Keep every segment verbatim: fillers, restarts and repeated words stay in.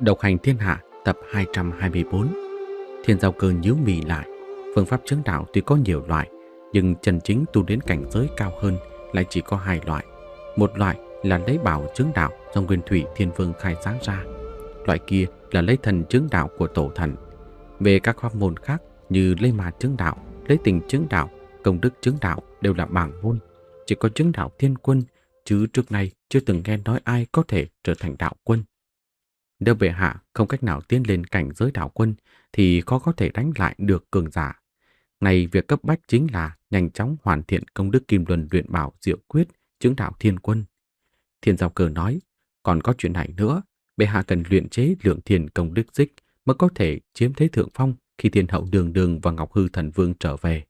Độc hành thiên hạ tập hai trăm hai mươi tư. Thiên Giao Cơ nhíu mày lại. Phương pháp chứng đạo tuy có nhiều loại, nhưng chân chính tu đến cảnh giới cao hơn lại chỉ có hai loại. Một loại là lấy bảo chứng đạo do Nguyên Thủy Thiên Vương khai sáng ra. Loại kia là lấy thần chứng đạo của tổ thần. Về các pháp môn khác như lấy ma chứng đạo, lấy tình chứng đạo, công đức chứng đạo đều là bảng môn. Chỉ có chứng đạo thiên quân, chứ trước nay chưa từng nghe nói ai có thể trở thành đạo quân. Nếu bệ hạ không cách nào tiến lên cảnh giới đạo quân thì khó có thể đánh lại được cường giả. Này việc cấp bách chính là nhanh chóng hoàn thiện công đức kim luân luyện bảo diệu quyết chứng đạo thiên quân. Thiên Giao Cơ nói, còn có chuyện này nữa, bệ hạ cần luyện chế lượng thiên công đức xích mới có thể chiếm thế thượng phong khi Thiên Hậu Đường Đường và Ngọc Hư Thần Vương trở về.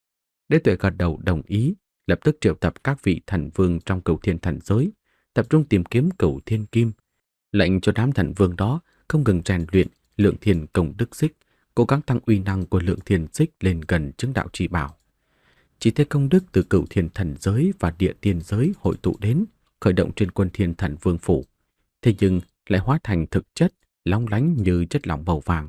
Đế Tuệ gật đầu đồng ý, lập tức triệu tập các vị thần vương trong Cửu Thiên thần giới, tập trung tìm kiếm Cửu Thiên Kim, lệnh cho đám thần vương đó không ngừng rèn luyện lượng thiên công đức xích, cố gắng tăng uy năng của lượng thiên xích lên gần chứng đạo chỉ bảo. Chỉ thấy công đức từ Cửu Thiên thần giới và địa tiên giới hội tụ đến, khởi động trên Quân Thiên Thần Vương phủ, thế nhưng lại hóa thành thực chất long lánh như chất lỏng màu vàng.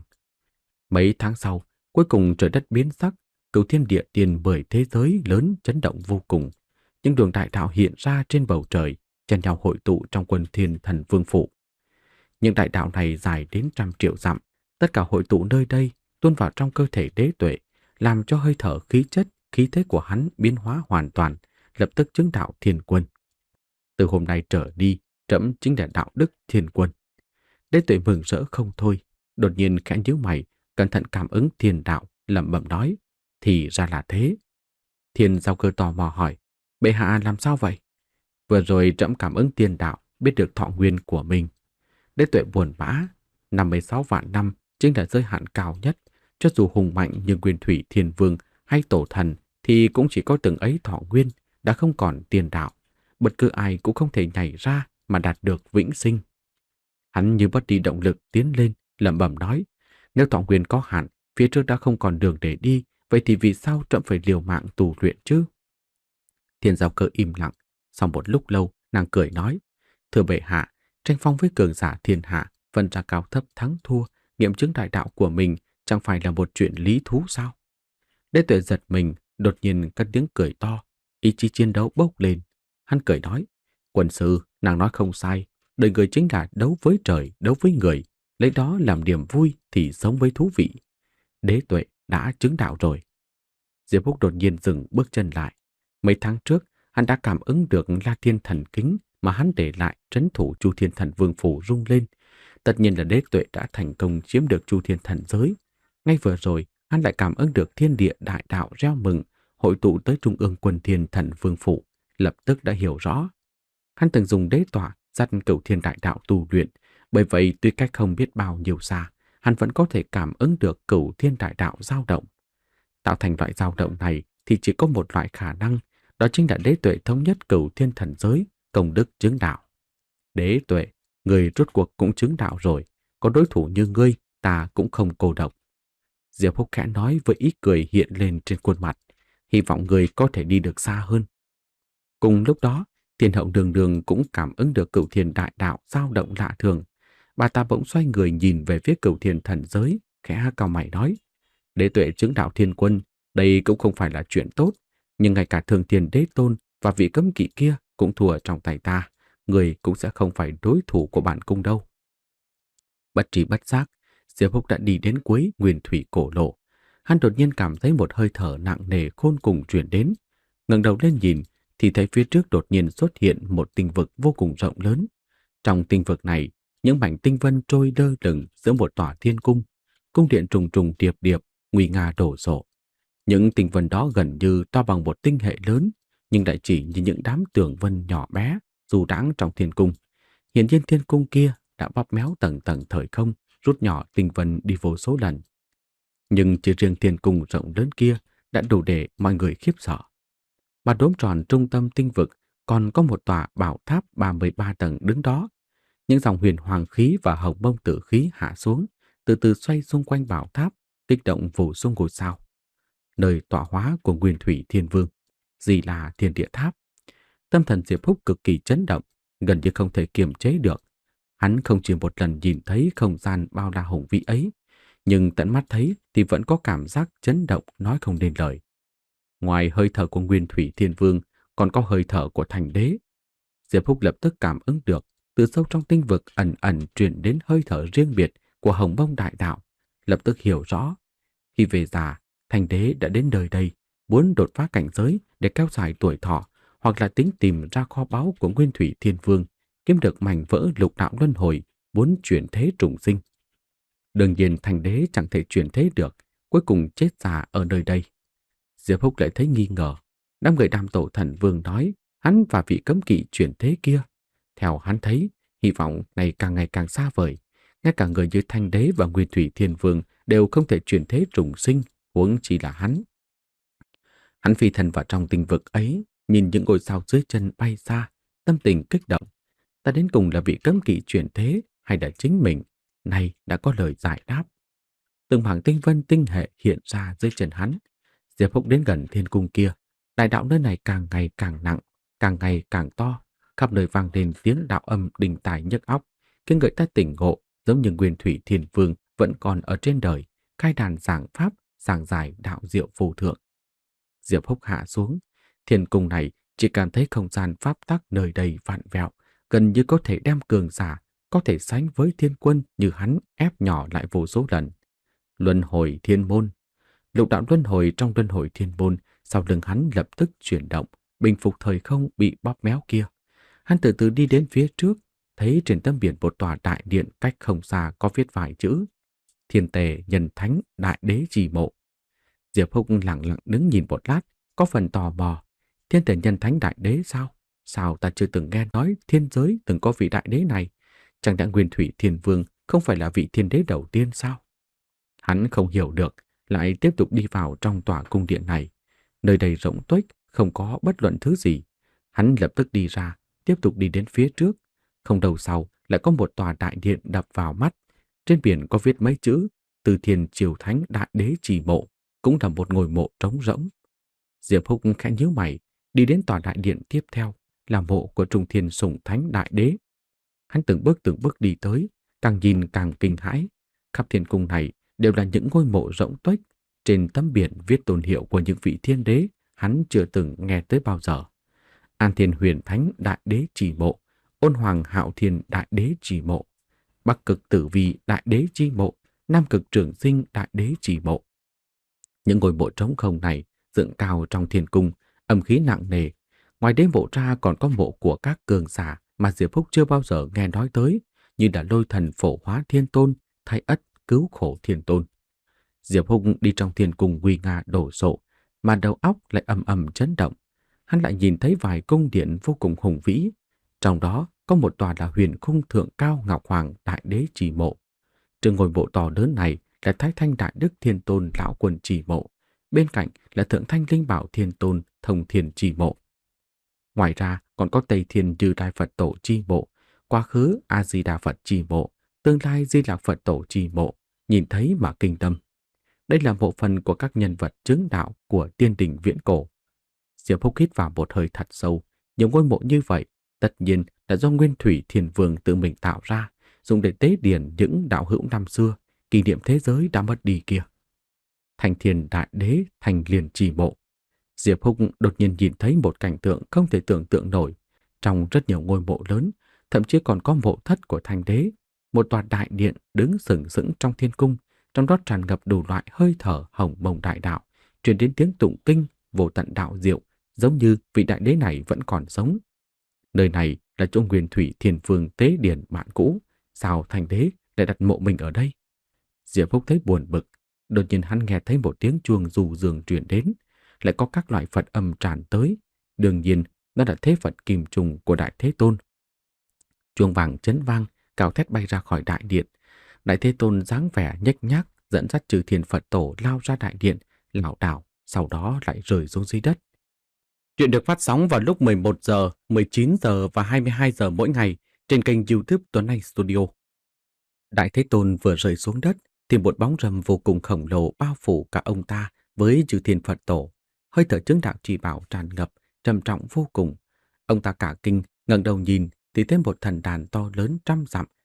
Mấy tháng sau, cuối cùng trời đất biến sắc, Cửu Thiên địa tiên mười thế giới lớn chấn động vô cùng. Những đường đại đạo hiện ra trên bầu trời, chen nhau hội tụ trong Quân Thiên Thần Vương phủ. Những đại đạo này dài đến trăm triệu dặm, tất cả hội tụ nơi đây, tuôn vào trong cơ thể Đế Tuệ, làm cho hơi thở khí chất, khí thế của hắn biến hóa hoàn toàn, lập tức chứng đạo thiên quân. Từ hôm nay trở đi, trẫm chính là đạo đức thiên quân. Đế Tuệ mừng rỡ không thôi, đột nhiên khẽ nhíu mày, cẩn thận cảm ứng thiên đạo, lẩm bẩm nói, thì ra là thế. Thiên Giao Cơ tò mò hỏi, bệ hạ làm sao vậy? Vừa rồi trẫm cảm ứng thiên đạo, biết được thọ nguyên của mình. Đế Tuệ buồn bã, năm mươi sáu vạn năm chính là giới hạn cao nhất, cho dù hùng mạnh như Nguyên Thủy Thiên Vương hay Tổ Thần thì cũng chỉ có từng ấy thọ nguyên, đã không còn tiền đạo, bất cứ ai cũng không thể nhảy ra mà đạt được vĩnh sinh. Hắn như mất đi động lực tiến lên, lẩm bẩm nói, nếu thọ nguyên có hạn, phía trước đã không còn đường để đi, vậy thì vì sao trẫm phải liều mạng tu luyện chứ? Thiên Giao Cơ im lặng, sau một lúc lâu, nàng cười nói, thưa bệ hạ, tranh phong với cường giả thiên hạ, phân ra cao thấp thắng thua, nghiệm chứng đại đạo của mình chẳng phải là một chuyện lý thú sao? Đế Tuệ giật mình, đột nhiên cất tiếng cười to, ý chí chiến đấu bốc lên. Hắn cười nói, quân sư, nàng nói không sai, đời người chính là đấu với trời, đấu với người, lấy đó làm niềm vui thì sống với thú vị. Đế Tuệ đã chứng đạo rồi. Diệp Húc đột nhiên dừng bước chân lại. Mấy tháng trước, hắn đã cảm ứng được La Thiên Thần Kính mà hắn để lại trấn thủ Chu Thiên Thần Vương phủ rung lên. Tất nhiên là Đế Tuệ đã thành công chiếm được Chu Thiên Thần giới. Ngay vừa rồi, hắn lại cảm ứng được thiên địa đại đạo reo mừng, hội tụ tới trung ương Quân Thiên Thần Vương phủ, lập tức đã hiểu rõ. Hắn từng dùng đế tọa dắt Cửu Thiên đại đạo tu luyện, bởi vậy tuy cách không biết bao nhiêu xa, hắn vẫn có thể cảm ứng được Cửu Thiên đại đạo dao động. Tạo thành loại dao động này thì chỉ có một loại khả năng, đó chính là Đế Tuệ thống nhất Cửu Thiên thần giới, công đức chứng đạo. Đế Tuệ, người rốt cuộc cũng chứng đạo rồi, có đối thủ như ngươi, ta cũng không cô độc. Diệp Húc khẽ nói với ý cười hiện lên trên khuôn mặt, hy vọng người có thể đi được xa hơn. Cùng lúc đó, Thiên Hậu Đường Đường cũng cảm ứng được Cửu Thiên đại đạo dao động lạ thường. Bà ta bỗng xoay người nhìn về phía Cửu Thiên thần giới, khẽ cau mày nói, Đế Tuệ chứng đạo thiên quân, đây cũng không phải là chuyện tốt, nhưng ngay cả Thường Thiên Đế Tôn và vị cấm kỵ kia cũng thua trong tay ta, người cũng sẽ không phải đối thủ của bản cung đâu. Bất trí bất giác, Diệp Húc đã đi đến cuối Nguyên Thủy cổ lộ. Hắn đột nhiên cảm thấy một hơi thở nặng nề khôn cùng truyền đến. Ngẩng đầu lên nhìn, thì thấy phía trước đột nhiên xuất hiện một tinh vực vô cùng rộng lớn. Trong tinh vực này, những mảnh tinh vân trôi lơ lửng giữa một tòa thiên cung, cung điện trùng trùng điệp điệp, nguy nga đổ sộ. Những tinh vân đó gần như to bằng một tinh hệ lớn, nhưng lại chỉ như những đám tường vân nhỏ bé du đãng trong thiên cung. Hiển nhiên thiên cung kia đã bóp méo tầng tầng thời không, rút nhỏ tinh vân đi vô số lần. Nhưng chỉ riêng thiên cung rộng lớn kia đã đủ để mọi người khiếp sợ. Mà đốm tròn trung tâm tinh vực còn có một tòa bảo tháp ba mươi ba tầng đứng đó. Những dòng huyền hoàng khí và hồng mông tử khí hạ xuống, từ từ xoay xung quanh bảo tháp, kích động vô số ngôi sao. Nơi tọa hóa của Nguyên Thủy Thiên Vương, gì là Thiên Địa Tháp. Tâm thần Diệp Húc cực kỳ chấn động, gần như không thể kiềm chế được. Hắn không chỉ một lần nhìn thấy không gian bao la hùng vĩ ấy, nhưng tận mắt thấy thì vẫn có cảm giác chấn động nói không nên lời. Ngoài hơi thở của Nguyên Thủy Thiên Vương, còn có hơi thở của Thành Đế. Diệp Húc lập tức cảm ứng được, từ sâu trong tinh vực ẩn ẩn truyền đến hơi thở riêng biệt của Hồng Bông Đại Đạo, lập tức hiểu rõ. Khi về già, Thành Đế đã đến đời đây, muốn đột phá cảnh giới để kéo dài tuổi thọ, hoặc là tính tìm ra kho báu của Nguyên Thủy Thiên Vương, kiếm được mảnh vỡ lục đạo luân hồi, muốn chuyển thế trùng sinh. Đương nhiên Thành Đế chẳng thể chuyển thế được, cuối cùng chết già ở nơi đây. Diệp Húc lại thấy nghi ngờ. Đám người Đam Tổ Thần Vương nói hắn và vị cấm kỵ chuyển thế kia. Theo hắn thấy, hy vọng này càng ngày càng xa vời. Ngay cả người như Thanh Đế và Nguyên Thủy Thiên Vương đều không thể chuyển thế trùng sinh, huống chỉ là hắn. Hắn phi thần vào trong tinh vực ấy, nhìn những ngôi sao dưới chân bay xa, tâm tình kích động. Ta đến cùng là vị cấm kỵ chuyển thế hay là chính mình, nay đã có lời giải đáp. Từng mảng tinh vân tinh hệ hiện ra dưới chân hắn. Diệp Húc đến gần thiên cung kia, đại đạo nơi này càng ngày càng nặng, càng ngày càng to, khắp nơi vang lên tiếng đạo âm đình tài nhức óc, khiến người ta tỉnh ngộ, giống như Nguyên Thủy Thiên Vương vẫn còn ở trên đời, khai đàn giảng pháp, giảng giải đạo diệu phù thượng. Diệp Húc hạ xuống, thiên cung này chỉ cảm thấy không gian pháp tắc nơi đây vặn vẹo, gần như có thể đem cường giả, có thể sánh với thiên quân như hắn ép nhỏ lại vô số lần. Luân hồi thiên môn. Lục đạo luân hồi trong luân hồi thiên môn, sau lưng hắn lập tức chuyển động, bình phục thời không bị bóp méo kia. Hắn từ từ đi đến phía trước, thấy trên tấm biển một tòa đại điện cách không xa có viết vài chữ: Thiên Tề Nhân Thánh Đại Đế Trì Mộ. Diệp Húc lặng lặng đứng nhìn một lát, có phần tò mò. Thiên Tề Nhân Thánh Đại Đế sao? Sao ta chưa từng nghe nói thiên giới từng có vị đại đế này? Chẳng lẽ Nguyên Thủy Thiên Vương không phải là vị thiên đế đầu tiên sao? Hắn không hiểu được, lại tiếp tục đi vào trong tòa cung điện này. Nơi đây rộng tuếch, không có bất luận thứ gì. Hắn lập tức đi ra, tiếp tục đi đến phía trước. Không lâu sau, lại có một tòa đại điện đập vào mắt. Trên biển có viết mấy chữ: Từ Thiên Triều Thánh Đại Đế Trì Mộ, cũng là một ngôi mộ trống rỗng. Diệp Húc khẽ nhíu mày, đi đến tòa đại điện tiếp theo, là mộ của Trung Thiên Sủng Thánh Đại Đế. Hắn từng bước từng bước đi tới, càng nhìn càng kinh hãi. Khắp thiên cung này đều là những ngôi mộ rỗng tuếch, trên tấm biển viết tôn hiệu của những vị thiên đế hắn chưa từng nghe tới bao giờ. An Thiên Huyền Thánh Đại Đế Trì Mộ, Ôn Hoàng Hạo Thiên Đại Đế Trì Mộ, Bắc Cực Tử Vi Đại Đế Trì Mộ, Nam Cực Trường Sinh Đại Đế Trì Mộ. Những ngôi mộ trống không này dựng cao trong thiên cung, âm khí nặng nề. Ngoài đế mộ ra còn có mộ của các cường giả mà Diệp Húc chưa bao giờ nghe nói tới, như là Lôi Thần Phổ Hóa Thiên Tôn, Thái Ất Cứu Khổ Thiên Tôn. Diệp Húc đi trong thiên cung nguy nga đổ sộ, mà đầu óc lại ầm ầm chấn động. Hắn lại nhìn thấy vài cung điện vô cùng hùng vĩ, trong đó có một tòa là Huyền Khung Thượng Cao Ngọc Hoàng Đại Đế Trì Mộ. Trên ngôi mộ to lớn này là Thái Thanh Đại Đức Thiên Tôn Lão Quân Trì Mộ, bên cạnh là Thượng Thanh Linh Bảo Thiên Tôn Thông Thiên Trì Mộ. Ngoài ra còn có Tây Thiên Như Lai Phật Tổ Trì Mộ, quá khứ A Di Đà Phật Trì Mộ, tương lai Di Lạc Phật Tổ Trì Mộ, nhìn thấy mà kinh tâm. Đây là bộ phận của các nhân vật chứng đạo của tiên đình viễn cổ. Diệp Húc hít vào một hơi thật sâu. Nhiều ngôi mộ như vậy tất nhiên là do Nguyên Thủy Thiên Vương tự mình tạo ra, dùng để tế điển những đạo hữu năm xưa, kỷ niệm thế giới đã mất đi kia. Thành Thiên Đại Đế Thành Liền Trì Mộ. Diệp Húc đột nhiên nhìn thấy một cảnh tượng không thể tưởng tượng nổi. Trong rất nhiều ngôi mộ lớn, thậm chí còn có mộ thất của Thanh Đế, một tòa đại điện đứng sừng sững trong thiên cung, trong đó tràn ngập đủ loại hơi thở hồng mông đại đạo, truyền đến tiếng tụng kinh vô tận đạo diệu, giống như vị đại đế này vẫn còn sống. Nơi này là chỗ Nguyên Thủy Thiên Vương tế điển bạn cũ, sao Thanh Đế lại đặt mộ mình ở đây? Diệp Húc thấy buồn bực, đột nhiên hắn nghe thấy một tiếng chuông du dương truyền đến, lại có các loại Phật âm tràn tới, đương nhiên đó là thế Phật kim trùng của Đại Thế Tôn. Chuông vàng chấn vang, cao thét bay ra khỏi đại điện. Đại Thế Tôn dáng vẻ nhếch nhác dẫn dắt Chư Thiên Phật Tổ lao ra đại điện, lảo đảo, sau đó lại rơi xuống dưới đất. Chuyện được phát sóng vào lúc mười một giờ, mười chín giờ và hai mươi hai giờ mỗi ngày trên kênh YouTube Tuấn Anh Studio. Đại Thế Tôn vừa rơi xuống đất thì một bóng râm vô cùng khổng lồ bao phủ cả ông ta với Chư Thiên Phật Tổ. Hơi thở chứng đạo trì bảo tràn ngập, trầm trọng vô cùng. Ông ta cả kinh, ngẩng đầu nhìn thì thấy một thần đàn to lớn trăm dặm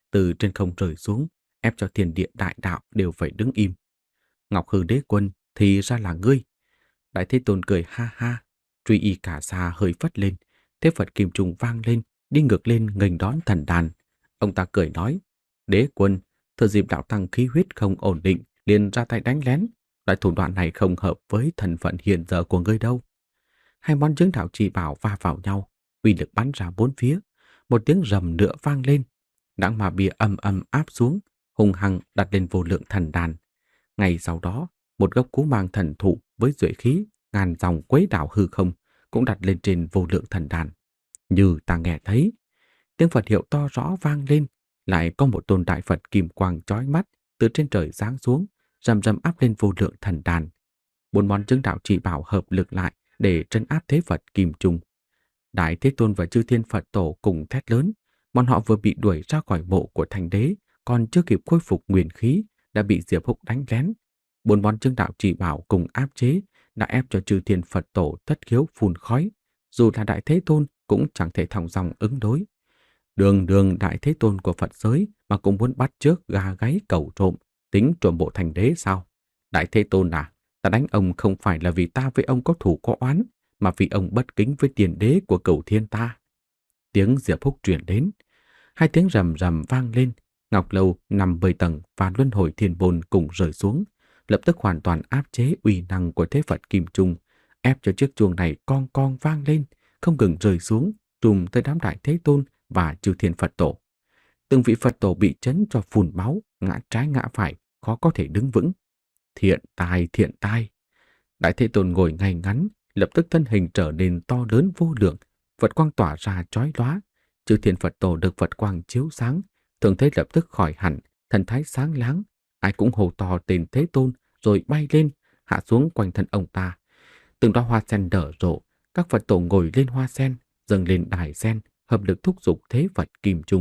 từ trên không rơi xuống, ép cho thiên địa đại đạo đều phải đứng im. Ngọc Hư Đế Quân, thì ra là ngươi. Đại Thế Tôn cười ha ha, truy y cả xa hơi phất lên, thế Phật kim trùng vang lên, đi ngược lên nghênh đón thần đàn. Ông ta cười nói, Đế Quân, thừa dịp đạo tăng khí huyết không ổn định, liền ra tay đánh lén. Loại thủ đoạn này không hợp với thân phận hiện giờ của ngươi đâu. Hai món chứng đạo chỉ bảo va vào nhau, uy lực bắn ra bốn phía, một tiếng rầm nữa vang lên. Đãng ma bia âm âm áp xuống, hung hăng đặt lên vô lượng thần đàn. Ngày sau đó, một gốc cú mang thần thụ với duệ khí ngàn dòng quấy đảo hư không cũng đặt lên trên vô lượng thần đàn. Như ta nghe thấy, tiếng Phật hiệu to rõ vang lên, lại có một tôn đại Phật kim quang chói mắt từ trên trời giáng xuống, rầm rầm áp lên vô lượng thần đàn. Bốn món chứng đạo chỉ bảo hợp lực lại để trấn áp thế Phật kim trung. Đại Thế Tôn và chư thiên Phật tổ cùng thét lớn, bọn họ vừa bị đuổi ra khỏi mộ của Thành Đế, còn chưa kịp khôi phục nguyên khí đã bị Diệp Húc đánh lén. Bốn món chứng đạo chỉ bảo cùng áp chế đã ép cho chư thiên Phật tổ thất khiếu phun khói, dù là Đại Thế Tôn cũng chẳng thể thong dong ứng đối. Đường đường Đại Thế Tôn của Phật giới mà cũng muốn bắt trước gà gáy cẩu trộm, tính trộm bộ Thành Đế sao? Đại Thế Tôn à, ta đánh ông không phải là vì ta với ông có thù có oán, mà vì ông bất kính với tiền đế của Cửu Thiên ta. Tiếng Diệp Húc truyền đến, hai tiếng rầm rầm vang lên, Ngọc Lâu nằm bầy tầng và luân hồi thiên bồn cùng rơi xuống, lập tức hoàn toàn áp chế uy năng của thế Phật kim trung, ép cho chiếc chuông này con con vang lên, không ngừng rơi xuống, trùm tới đám Đại Thế Tôn và chư thiên Phật tổ. Từng vị Phật tổ bị chấn cho phun máu, ngã trái ngã phải, khó có thể đứng vững. Thiện tai, thiện tai. Đại Thế Tôn ngồi ngay ngắn, lập tức thân hình trở nên to lớn vô lượng, Phật quang tỏa ra chói lóa. Chư thiên Phật tổ được Phật quang chiếu sáng, thường thế lập tức khỏi hẳn, thần thái sáng láng. Ai cũng hô to tên Thế Tôn, rồi bay lên, hạ xuống quanh thân ông ta. Từng đóa hoa sen nở rộ, các Phật tổ ngồi lên hoa sen, dâng lên đài sen, hợp lực thúc giục thế Phật kim trung.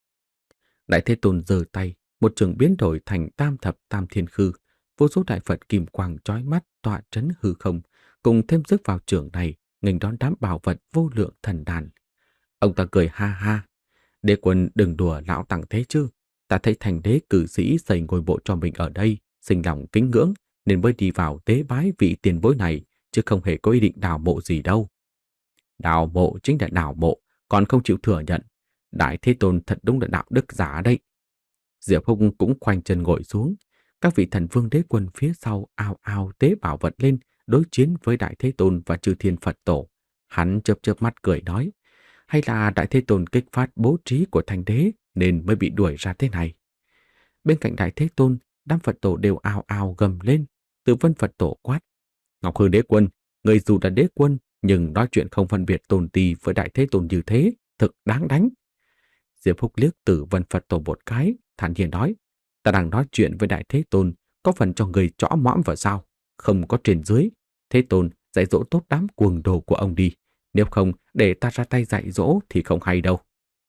Đại Thế Tôn giơ tay, một trường biến đổi thành tam thập tam thiên khư, vô số đại Phật kim quang chói mắt tọa trấn hư không, cùng thêm sức vào trường này, nghênh đón đám bảo vật vô lượng thần đàn. Ông ta cười ha ha, Đế Quân đừng đùa lão tăng thế chứ, ta thấy Thành Đế cử sĩ xây ngôi mộ cho mình ở đây, sinh lòng kính ngưỡng, nên mới đi vào tế bái vị tiền bối này, chứ không hề có ý định đào mộ gì đâu. Đào mộ chính là đào mộ, còn không chịu thừa nhận. Đại Thế Tôn thật đúng là đạo đức giả đấy. Diệp Húc cũng khoanh chân ngồi xuống. Các vị thần vương đế quân phía sau ao ao tế bảo vật lên, đối chiến với Đại Thế Tôn và chư thiên Phật tổ. Hắn chớp chớp mắt cười nói, hay là Đại Thế Tôn kích phát bố trí của Thành Đế nên mới bị đuổi ra thế này. Bên cạnh Đại Thế Tôn, đám Phật tổ đều ao ao gầm lên. Từ Vân Phật tổ quát, Ngọc Hư Đế Quân, người dù là đế quân nhưng nói chuyện không phân biệt tôn ti với Đại Thế Tôn như thế, thực đáng đánh. Diệp Húc liếc Tử Vân Phật tổ một cái, thản nhiên nói, ta đang nói chuyện với Đại Thế Tôn, có phần cho người chõ mõm vào sao, không có trên dưới. Thế Tôn dạy dỗ tốt đám cuồng đồ của ông đi, nếu không để ta ra tay dạy dỗ thì không hay đâu.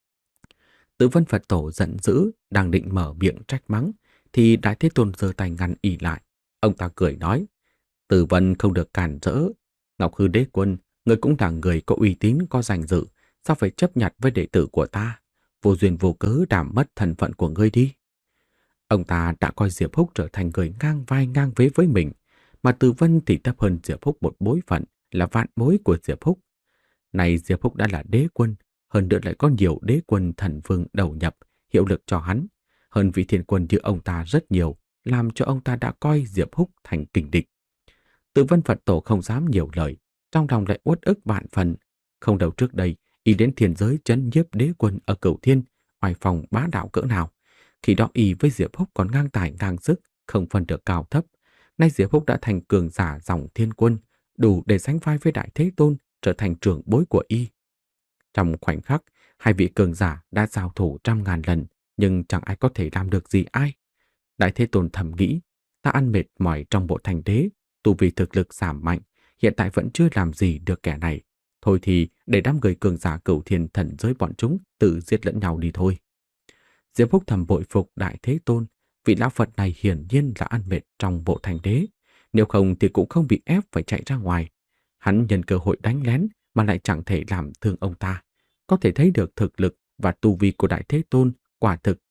Tử Vân Phật tổ giận dữ, đang định mở miệng trách mắng, thì Đại Thế Tôn giơ tay ngăn ỉ lại. Ông ta cười nói, Tử Vân không được cản rỡ. Ngọc Hư Đế Quân, người cũng là người có uy tín, có danh dự, sao phải chấp nhặt với đệ tử của ta? Vô duyên vô cớ đảm mất thân phận của ngươi đi. Ông ta đã coi Diệp Húc trở thành người ngang vai ngang vế với mình, mà Từ Vân thì thấp hơn Diệp Húc một bối phận, là vạn bối của Diệp Húc. Này Diệp Húc đã là đế quân, hơn nữa lại có nhiều đế quân thần vương đầu nhập, hiệu lực cho hắn. Hơn vị thiên quân như ông ta rất nhiều, làm cho ông ta đã coi Diệp Húc thành kình địch. Từ Vân Phật tổ không dám nhiều lời, trong lòng lại uất ức vạn phần. Không đầu trước đây, y đến thiên giới trấn nhiếp đế quân ở Cửu Thiên, oai phong bá đạo cỡ nào. Khi đó y với Diệp Húc còn ngang tài ngang sức, không phân được cao thấp. Nay Diệp Húc đã thành cường giả dòng thiên quân, đủ để sánh vai với Đại Thế Tôn, trở thành trưởng bối của y. Trong khoảnh khắc, hai vị cường giả đã giao thủ trăm ngàn lần, nhưng chẳng ai có thể làm được gì ai. Đại Thế Tôn thầm nghĩ, ta ăn mệt mỏi trong bộ Thành Đế, tu vi thực lực giảm mạnh, hiện tại vẫn chưa làm gì được kẻ này. Thôi thì để đám người cường giả Cửu Thiên thần giới bọn chúng tự giết lẫn nhau đi thôi. Diệp Húc thầm bội phục Đại Thế Tôn, vị lão Phật này hiển nhiên là ăn mệt trong bộ Thành Đế, nếu không thì cũng không bị ép phải chạy ra ngoài. Hắn nhân cơ hội đánh lén mà lại chẳng thể làm thương ông ta, có thể thấy được thực lực và tu vi của Đại Thế Tôn quả thực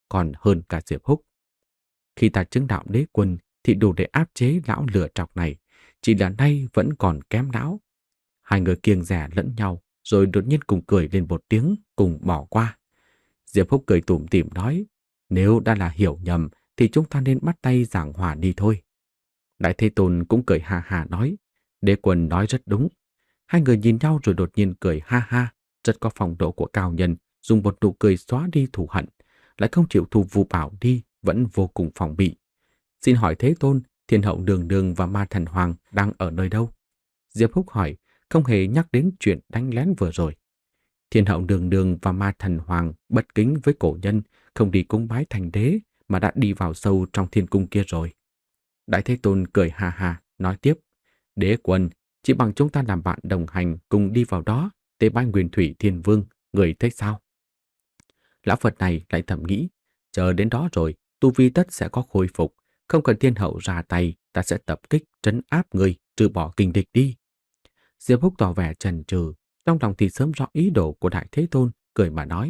còn hơn cả Diệp Húc. Khi ta chứng đạo đế quân thì đủ để áp chế lão lừa trọc này, chỉ là nay vẫn còn kém lão. Hai người kiêng dè lẫn nhau, rồi đột nhiên cùng cười lên một tiếng, cùng bỏ qua. Diệp Húc cười tủm tỉm nói, nếu đã là hiểu nhầm thì chúng ta nên bắt tay giảng hòa đi thôi. Đại Thế Tôn cũng cười ha ha nói, đế quân nói rất đúng. Hai người nhìn nhau rồi đột nhiên cười ha ha, rất có phong độ của cao nhân, dùng một nụ cười xóa đi thù hận, lại không chịu thu Vu Bảo đi, vẫn vô cùng phòng bị. Xin hỏi Thế Tôn, Thiên Hậu Đường Đường và Ma Thần Hoàng đang ở nơi đâu? Diệp Húc hỏi, không hề nhắc đến chuyện đánh lén vừa rồi. Thiên Hậu Đường Đường và Ma Thần Hoàng bất kính với cổ nhân, không đi cúng bái thành đế mà đã đi vào sâu trong thiên cung kia rồi. Đại Thế Tôn cười ha ha, nói tiếp, đế quân, chỉ bằng chúng ta làm bạn đồng hành cùng đi vào đó, tế bái Nguyên Thủy Thiên Vương, người thấy sao? Lão Phật này lại thầm nghĩ, chờ đến đó rồi, tu vi tất sẽ có khôi phục, không cần Thiên Hậu ra tay, ta sẽ tập kích, trấn áp người, trừ bỏ kình địch đi. Diệp Húc tỏ vẻ chần chừ, trong lòng thì sớm rõ ý đồ của Đại Thế Tôn, cười mà nói,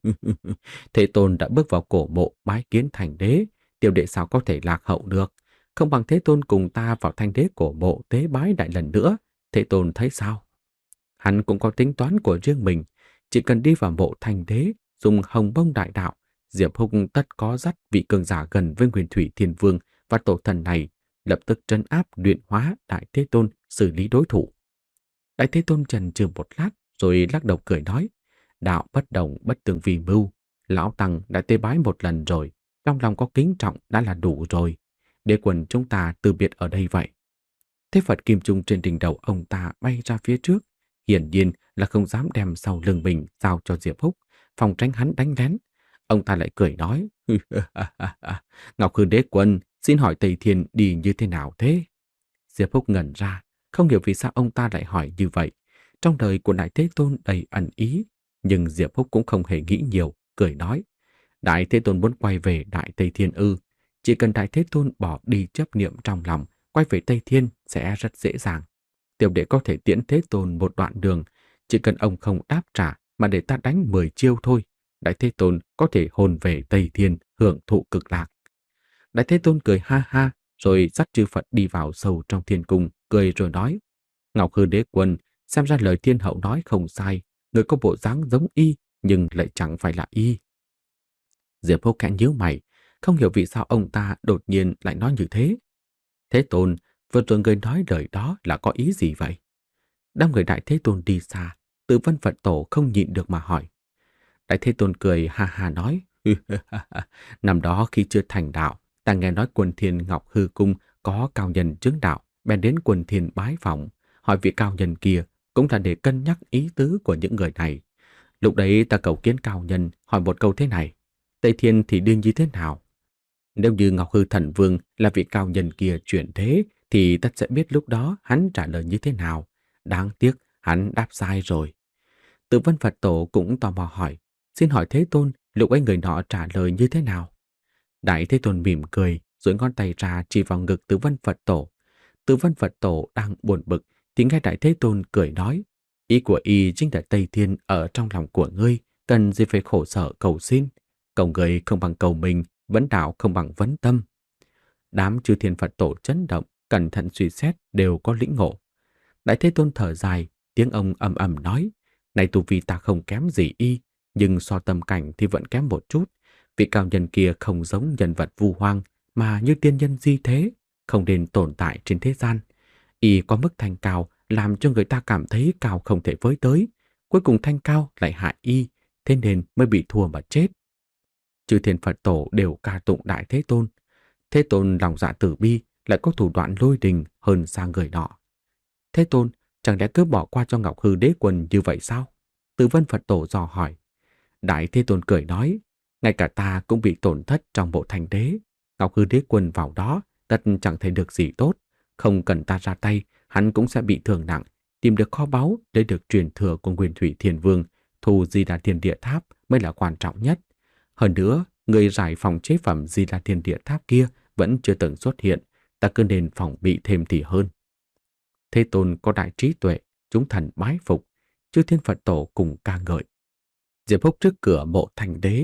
Thế Tôn đã bước vào cổ mộ bái kiến thành đế, tiểu đệ sao có thể lạc hậu được, không bằng Thế Tôn cùng ta vào thanh đế cổ mộ tế bái đại lần nữa, Thế Tôn thấy sao? Hắn cũng có tính toán của riêng mình, chỉ cần đi vào mộ thành đế, dùng hồng bông đại đạo, Diệp Húc tất có dắt vị cường giả gần với Nguyên Thủy Thiên Vương và tổ thần này, lập tức trấn áp luyện hóa Đại Thế Tôn xử lý đối thủ. Đại Thế Tôn chần chừ một lát rồi lắc đầu cười nói, đạo bất đồng bất tương vi mưu, lão tăng đã tế bái một lần rồi, trong lòng có kính trọng đã là đủ rồi. Đế quân chúng ta từ biệt ở đây vậy. Thế Phật kim trung trên đỉnh đầu ông ta bay ra phía trước, hiển nhiên là không dám đem sau lưng mình giao cho Diệp Húc, phòng tránh hắn đánh lén. Ông ta lại cười nói, Ngọc Hư đế quân, xin hỏi Tây Thiên đi như thế nào thế? Diệp Húc ngẩn ra, không hiểu vì sao ông ta lại hỏi như vậy. Trong đời của Đại Thế Tôn đầy ẩn ý, nhưng Diệp Húc cũng không hề nghĩ nhiều, cười nói, Đại Thế Tôn muốn quay về Đại Tây Thiên ư? Chỉ cần Đại Thế Tôn bỏ đi chấp niệm trong lòng, quay về Tây Thiên sẽ rất dễ dàng. Tiểu đệ có thể tiễn Thế Tôn một đoạn đường, chỉ cần ông không đáp trả mà để ta đánh mười chiêu thôi, Đại Thế Tôn có thể hồn về Tây Thiên hưởng thụ cực lạc. Đại Thế Tôn cười ha ha, rồi dắt chư Phật đi vào sâu trong thiên cung, cười rồi nói, Ngọc Hư đế quân, xem ra lời Thiên Hậu nói không sai, người có bộ dáng giống y, nhưng lại chẳng phải là y. Diệp Húc khẽ nhíu mày, không hiểu vì sao ông ta đột nhiên lại nói như thế. Thế Tôn, vừa rồi người nói lời đó là có ý gì vậy? Đám người Đại Thế Tôn đi xa, Từ Vân Phật Tổ không nhịn được mà hỏi. Đại Thế Tôn cười ha ha nói, năm đó khi chưa thành đạo, ta nghe nói Quần Thiên Ngọc Hư Cung có cao nhân chứng đạo, bèn đến Quần Thiên bái phỏng, hỏi vị cao nhân kia cũng là để cân nhắc ý tứ của những người này. Lúc đấy ta cầu kiến cao nhân hỏi một câu thế này, Tây Thiên thì đương như thế nào? Nếu như Ngọc Hư Thần Vương là vị cao nhân kia chuyển thế, thì ta sẽ biết lúc đó hắn trả lời như thế nào. Đáng tiếc, hắn đáp sai rồi. Từ Vân Phật Tổ cũng tò mò hỏi, xin hỏi Thế Tôn, lúc ấy người nọ trả lời như thế nào? Đại Thế Tôn mỉm cười, rồi ngón tay ra chỉ vào ngực Từ Vân Phật Tổ. Từ Vân Phật Tổ đang buồn bực, thì nghe Đại Thế Tôn cười nói, ý của y chính là Tây Thiên ở trong lòng của ngươi, cần gì phải khổ sở cầu xin. Cầu người không bằng cầu mình, vấn đạo không bằng vấn tâm. Đám chư thiên Phật Tổ chấn động, cẩn thận suy xét đều có lĩnh ngộ. Đại Thế Tôn thở dài, tiếng ông ầm ầm nói, này tu vi ta không kém gì y, nhưng so tâm cảnh thì vẫn kém một chút. Vị cao nhân kia không giống nhân vật vu hoang, mà như tiên nhân di thế, không nên tồn tại trên thế gian. Y có mức thanh cao, làm cho người ta cảm thấy cao không thể với tới. Cuối cùng thanh cao lại hại y, thế nên mới bị thua mà chết. Chư thiên Phật Tổ đều ca tụng Đại Thế Tôn. Thế Tôn lòng dạ tử bi, lại có thủ đoạn lôi đình hơn xa người nọ. Thế Tôn, chẳng lẽ cứ bỏ qua cho Ngọc Hư đế quân như vậy sao? Từ Vân Phật Tổ dò hỏi. Đại Thế Tôn cười nói, ngay cả ta cũng bị tổn thất trong bộ thành đế. Ngọc Hư đế quân vào đó, tất chẳng thấy được gì tốt. Không cần ta ra tay, hắn cũng sẽ bị thương nặng. Tìm được kho báu để được truyền thừa của Nguyên Thủy Thiên Vương, thu Di Đà Thiên Địa Tháp mới là quan trọng nhất. Hơn nữa, người giải phòng chế phẩm Di Đà Thiên Địa Tháp kia vẫn chưa từng xuất hiện, ta cứ nên phòng bị thêm thì hơn. Thế Tôn có đại trí tuệ, chúng thần bái phục, chư thiên Phật Tổ cùng ca ngợi. Diệp Húc trước cửa mộ thành đế,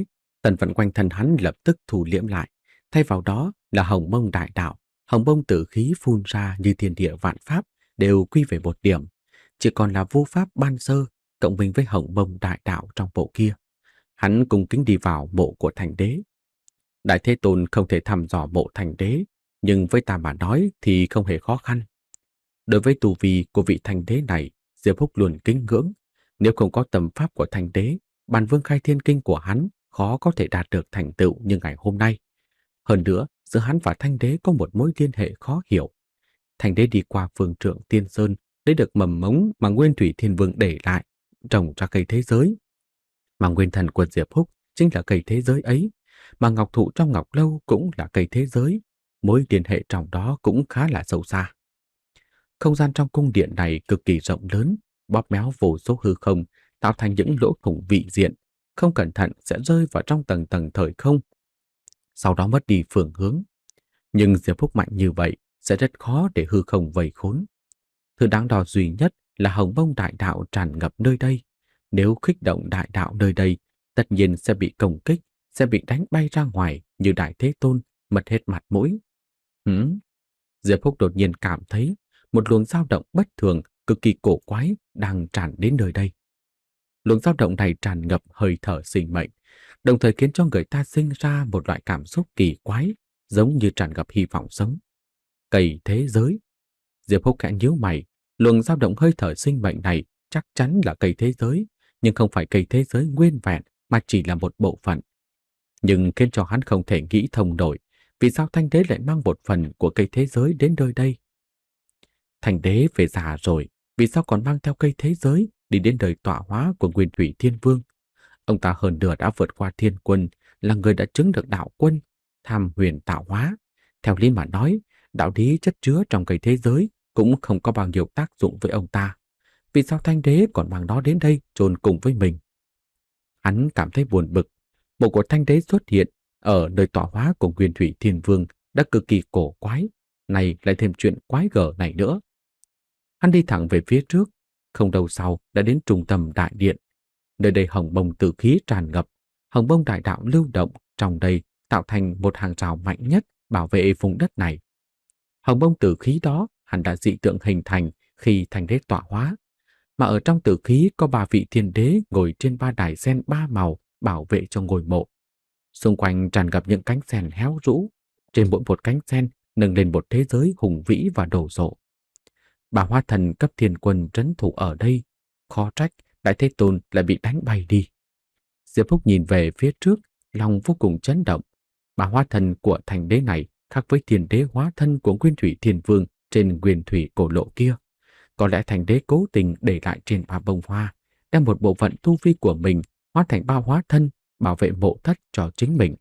Tần vận quanh thân hắn lập tức thu liễm lại, thay vào đó là hồng mông đại đạo, hồng mông tử khí phun ra như thiên địa vạn pháp đều quy về một điểm, chỉ còn là vô pháp ban sơ cộng minh với hồng mông đại đạo trong bộ kia. Hắn cung kính đi vào mộ của thành đế. Đại Thế Tôn không thể thăm dò mộ thành đế, nhưng với ta mà nói thì không hề khó khăn. Đối với tu vi của vị thành đế này, Diệp Húc luôn kính ngưỡng. Nếu không có tầm pháp của thành đế, bản vương khai thiên kinh của hắn khó có thể đạt được thành tựu như ngày hôm nay. Hơn nữa, giữa hắn và Thanh Đế có một mối liên hệ khó hiểu. Thanh Đế đi qua phương trượng Tiên Sơn, lấy được mầm mống mà Nguyên Thủy Thiên Vương để lại, trồng ra cây thế giới. Mà nguyên thần của Diệp Húc chính là cây thế giới ấy, mà ngọc thụ trong ngọc lâu cũng là cây thế giới. Mối liên hệ trong đó cũng khá là sâu xa. Không gian trong cung điện này cực kỳ rộng lớn, bóp méo vô số hư không, tạo thành những lỗ thủng vị diện, không cẩn thận sẽ rơi vào trong tầng tầng thời không, sau đó mất đi phương hướng. Nhưng Diệp Húc mạnh như vậy sẽ rất khó để hư không vây khốn. Thứ đáng đo duy nhất là hồng mông đại đạo tràn ngập nơi đây. Nếu kích động đại đạo nơi đây, tất nhiên sẽ bị công kích, sẽ bị đánh bay ra ngoài như Đại Thế Tôn, mất hết mặt mũi. Hửm? Diệp Húc đột nhiên cảm thấy một luồng dao động bất thường, cực kỳ cổ quái đang tràn đến nơi đây. Luồng dao động này tràn ngập hơi thở sinh mệnh, đồng thời khiến cho người ta sinh ra một loại cảm xúc kỳ quái, giống như tràn ngập hy vọng sống. Cây thế giới. Diệp Húc khẽ nhíu mày, luồng dao động hơi thở sinh mệnh này chắc chắn là cây thế giới, nhưng không phải cây thế giới nguyên vẹn mà chỉ là một bộ phận. Nhưng khiến cho hắn không thể nghĩ thông nổi, vì sao Thanh Đế lại mang một phần của cây thế giới đến nơi đây? Thanh Đế về già rồi, vì sao còn mang theo cây thế giới đi đến đời tọa hóa của Nguyên Thủy Thiên Vương? Ông ta hơn nửa đã vượt qua thiên quân, là người đã chứng được đạo quân, tham huyền tạo hóa. Theo lý mà nói, đạo lý chất chứa trong cây thế giới cũng không có bao nhiêu tác dụng với ông ta. Vì sao Thanh Đế còn mang nó đến đây chôn cùng với mình? Hắn cảm thấy buồn bực. Mộ của Thanh Đế xuất hiện ở nơi tọa hóa của Nguyên Thủy Thiên Vương đã cực kỳ cổ quái, này lại thêm chuyện quái gở này nữa. Hắn đi thẳng về phía trước, không lâu sau đã đến trung tâm đại điện. Nơi đây hồng mông tử khí tràn ngập, hồng mông đại đạo lưu động trong đây tạo thành một hàng rào mạnh nhất bảo vệ vùng đất này. Hồng mông tử khí đó hẳn đã dị tượng hình thành khi Thanh Đế tọa hóa, mà ở trong tử khí có ba vị thiên đế ngồi trên ba đài sen ba màu bảo vệ cho ngôi mộ. Xung quanh tràn ngập những cánh sen héo rũ, trên mỗi một cánh sen nâng lên một thế giới hùng vĩ và đồ sộ. Bà Hoa Thần cấp thiên quân trấn thủ ở đây, khó trách Đại Thế Tôn lại bị đánh bay đi. Diệp Húc nhìn về phía trước, lòng vô cùng chấn động. Bà Hoa Thần của Thành Đế này khác với thiên đế hóa thân của Nguyên Thủy Thiên Vương trên Nguyên Thủy cổ lộ kia. Có lẽ Thành Đế cố tình để lại trên ba bông hoa, đem một bộ phận tu vi của mình hóa thành ba hóa thân, bảo vệ mộ thất cho chính mình.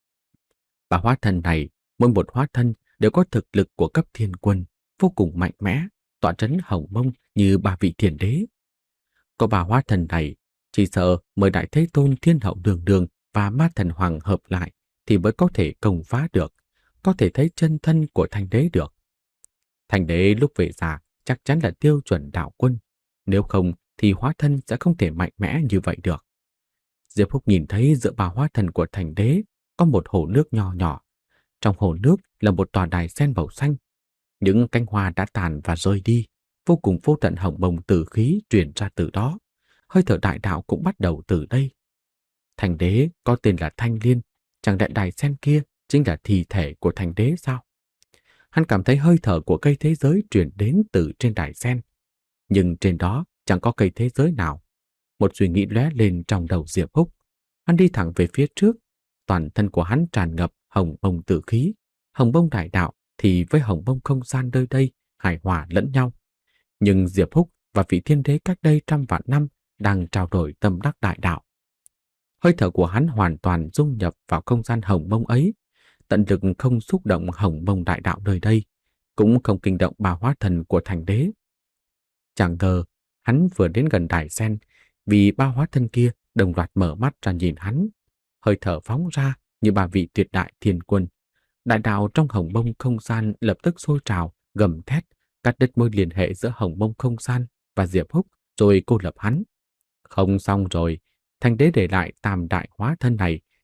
Ba hóa thân này, mỗi một hóa thân đều có thực lực của cấp thiên quân, vô cùng mạnh mẽ, tọa trấn hồng mông như ba vị thiên đế. Có ba hóa thân này, chỉ sợ mời Đại Thế Tôn Thiên Hậu Đường Đường và Ma Thần Hoàng hợp lại thì mới có thể công phá được, có thể thấy chân thân của Thanh Đế được. Thanh Đế lúc về già chắc chắn là tiêu chuẩn đạo quân, nếu không thì hóa thân sẽ không thể mạnh mẽ như vậy được. Diệp Húc nhìn thấy giữa ba hóa thân của Thanh Đế có một hồ nước nho nhỏ. Trong hồ nước là một tòa đài sen màu xanh. Những cánh hoa đã tàn và rơi đi, vô cùng vô tận hồng mông tử khí truyền ra từ đó. Hơi thở đại đạo cũng bắt đầu từ đây. Thanh Đế có tên là Thanh Liên, chẳng lẽ đài sen kia chính là thi thể của Thanh Đế sao? Hắn cảm thấy hơi thở của cây thế giới truyền đến từ trên đài sen, nhưng trên đó chẳng có cây thế giới nào. Một suy nghĩ lóe lên trong đầu Diệp Húc. Hắn đi thẳng về phía trước, toàn thân của hắn tràn ngập hồng mông tử khí, hồng mông đại đạo thì với hồng mông không gian nơi đây hài hòa lẫn nhau. Nhưng Diệp Húc và vị thiên đế cách đây trăm vạn năm đang trao đổi tâm đắc đại đạo. Hơi thở của hắn hoàn toàn dung nhập vào không gian hồng mông ấy, tận lực không xúc động hồng mông đại đạo nơi đây, cũng không kinh động ba hóa thần của Thành Đế. Chẳng ngờ, hắn vừa đến gần đài sen, vì ba hóa thân kia đồng loạt mở mắt ra nhìn hắn, hơi thở phóng ra như ba vị tuyệt đại thiên quân. Đại đạo trong hồng mông không gian lập tức sôi trào, gầm thét, cắt đứt mối liên hệ giữa hồng mông không gian và Diệp Húc, rồi cô lập hắn. Không xong rồi, Thanh Đế để lại tam đại hóa thân này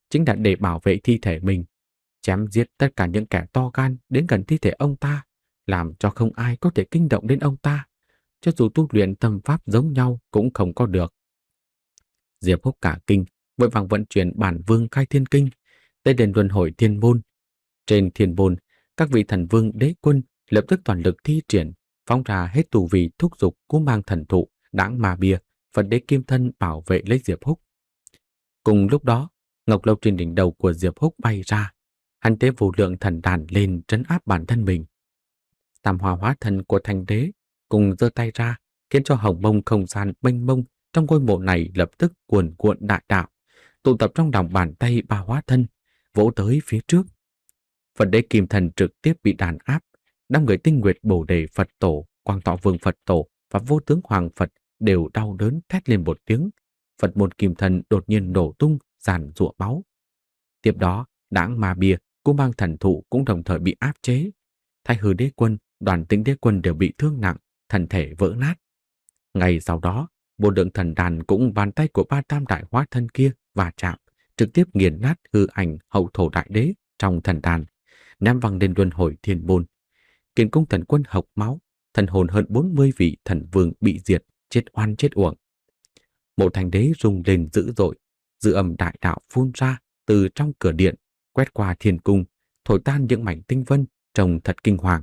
chính là để bảo vệ thi thể mình, chém giết tất cả những kẻ to gan đến gần thi thể ông ta, làm cho không ai có thể kinh động đến ông ta. Cho dù tu luyện tâm pháp giống nhau cũng không có được. Diệp Húc cả kinh, vội vàng vận chuyển bản vương khai thiên kinh tới đền luân hồi thiên môn. Trên thiên môn, các vị thần vương đế quân lập tức toàn lực thi triển, phóng ra hết tù vì thúc giục cú mang thần thụ, đãng ma bia, Phật đế kim thân bảo vệ lấy Diệp Húc. Cùng lúc đó, ngọc lâu trên đỉnh đầu của Diệp Húc bay ra, hắn tế vô lượng thần đàn lên trấn áp bản thân mình. Tam hòa hóa thân của thành đế cùng giơ tay ra, khiến cho hồng mông không gian mênh mông trong ngôi mộ này lập tức cuồn cuộn đại đạo, tụ tập trong lòng bàn tay ba hóa thân, vỗ tới phía trước. Phật đế kim thần trực tiếp bị đàn áp, năm người tinh nguyệt bồ đề Phật tổ, Quang Thọ Vương Phật tổ và vô tướng Hoàng Phật đều đau đớn thét lên một tiếng. Phật môn kim thần đột nhiên nổ tung, giàn giụa máu. Tiếp đó, đãng ma bia, cú mang thần thụ cũng đồng thời bị áp chế. Thái hư đế quân, Đoàn Tĩnh đế quân đều bị thương nặng, thân thể vỡ nát. Ngày sau đó, vô lượng thần đàn cũng bàn tay của ba tam đại hóa thân kia va chạm, trực tiếp nghiền nát hư ảnh hậu thổ đại đế trong thần đàn, ném văng lên luân hồi thiên môn. Kiền cung thần quân hộc máu, thần hồn hơn bốn mươi vị thần vương bị diệt, chết oan chết uổng. Mộ thành đế rung lên dữ dội, dư âm đại đạo phun ra từ trong cửa điện, quét qua thiên cung, thổi tan những mảnh tinh vân, trông thật kinh hoàng.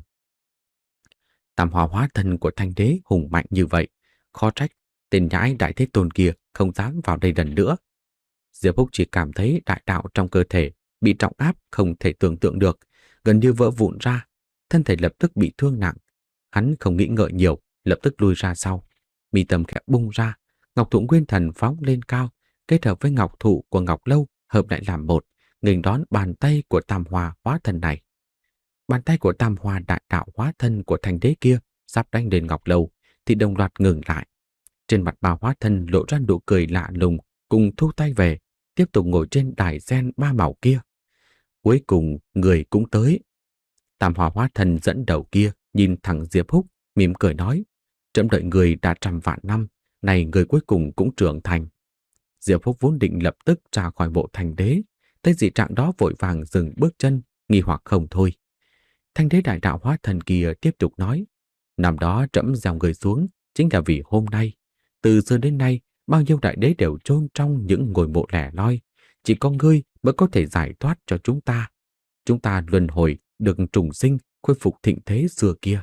Tam hòa hóa thân của thanh đế hùng mạnh như vậy, khó trách tên nhãi đại thế tôn kia không dám vào đây lần nữa. Diệp Húc chỉ cảm thấy đại đạo trong cơ thể bị trọng áp không thể tưởng tượng được, gần như vỡ vụn ra, thân thể lập tức bị thương nặng. Hắn không nghĩ ngợi nhiều, lập tức lùi ra sau. Mi tâm khẽ bung ra, ngọc thụ nguyên thần phóng lên cao, kết hợp với ngọc thụ của ngọc lâu hợp lại làm một, nghênh đón bàn tay của tam hòa hóa thân này. Bàn tay của tam hòa đại đạo hóa thân của thành đế kia sắp đánh lên ngọc lâu thì đồng loạt ngừng lại. Trên mặt bà hóa thân lộ ra nụ cười lạ lùng, cùng thu tay về, tiếp tục ngồi trên đài sen ba màu kia. Cuối cùng người cũng tới. Tam hòa hóa thân dẫn đầu kia nhìn thẳng Diệp Húc, mỉm cười nói: "Trẫm đợi người đã trăm vạn năm, này người cuối cùng cũng trưởng thành." Diệp Húc vốn định lập tức ra khỏi bộ thành đế, thấy dị trạng đó vội vàng dừng bước chân, nghi hoặc không thôi. Thanh đế đại đạo hóa thần kia tiếp tục nói: "Năm đó trẫm gieo người xuống chính là vì hôm nay. Từ xưa đến nay, bao nhiêu đại đế đều chôn trong những ngôi mộ lẻ loi, chỉ có ngươi mới có thể giải thoát cho chúng ta. Chúng ta luân hồi được trùng sinh, khôi phục thịnh thế xưa kia."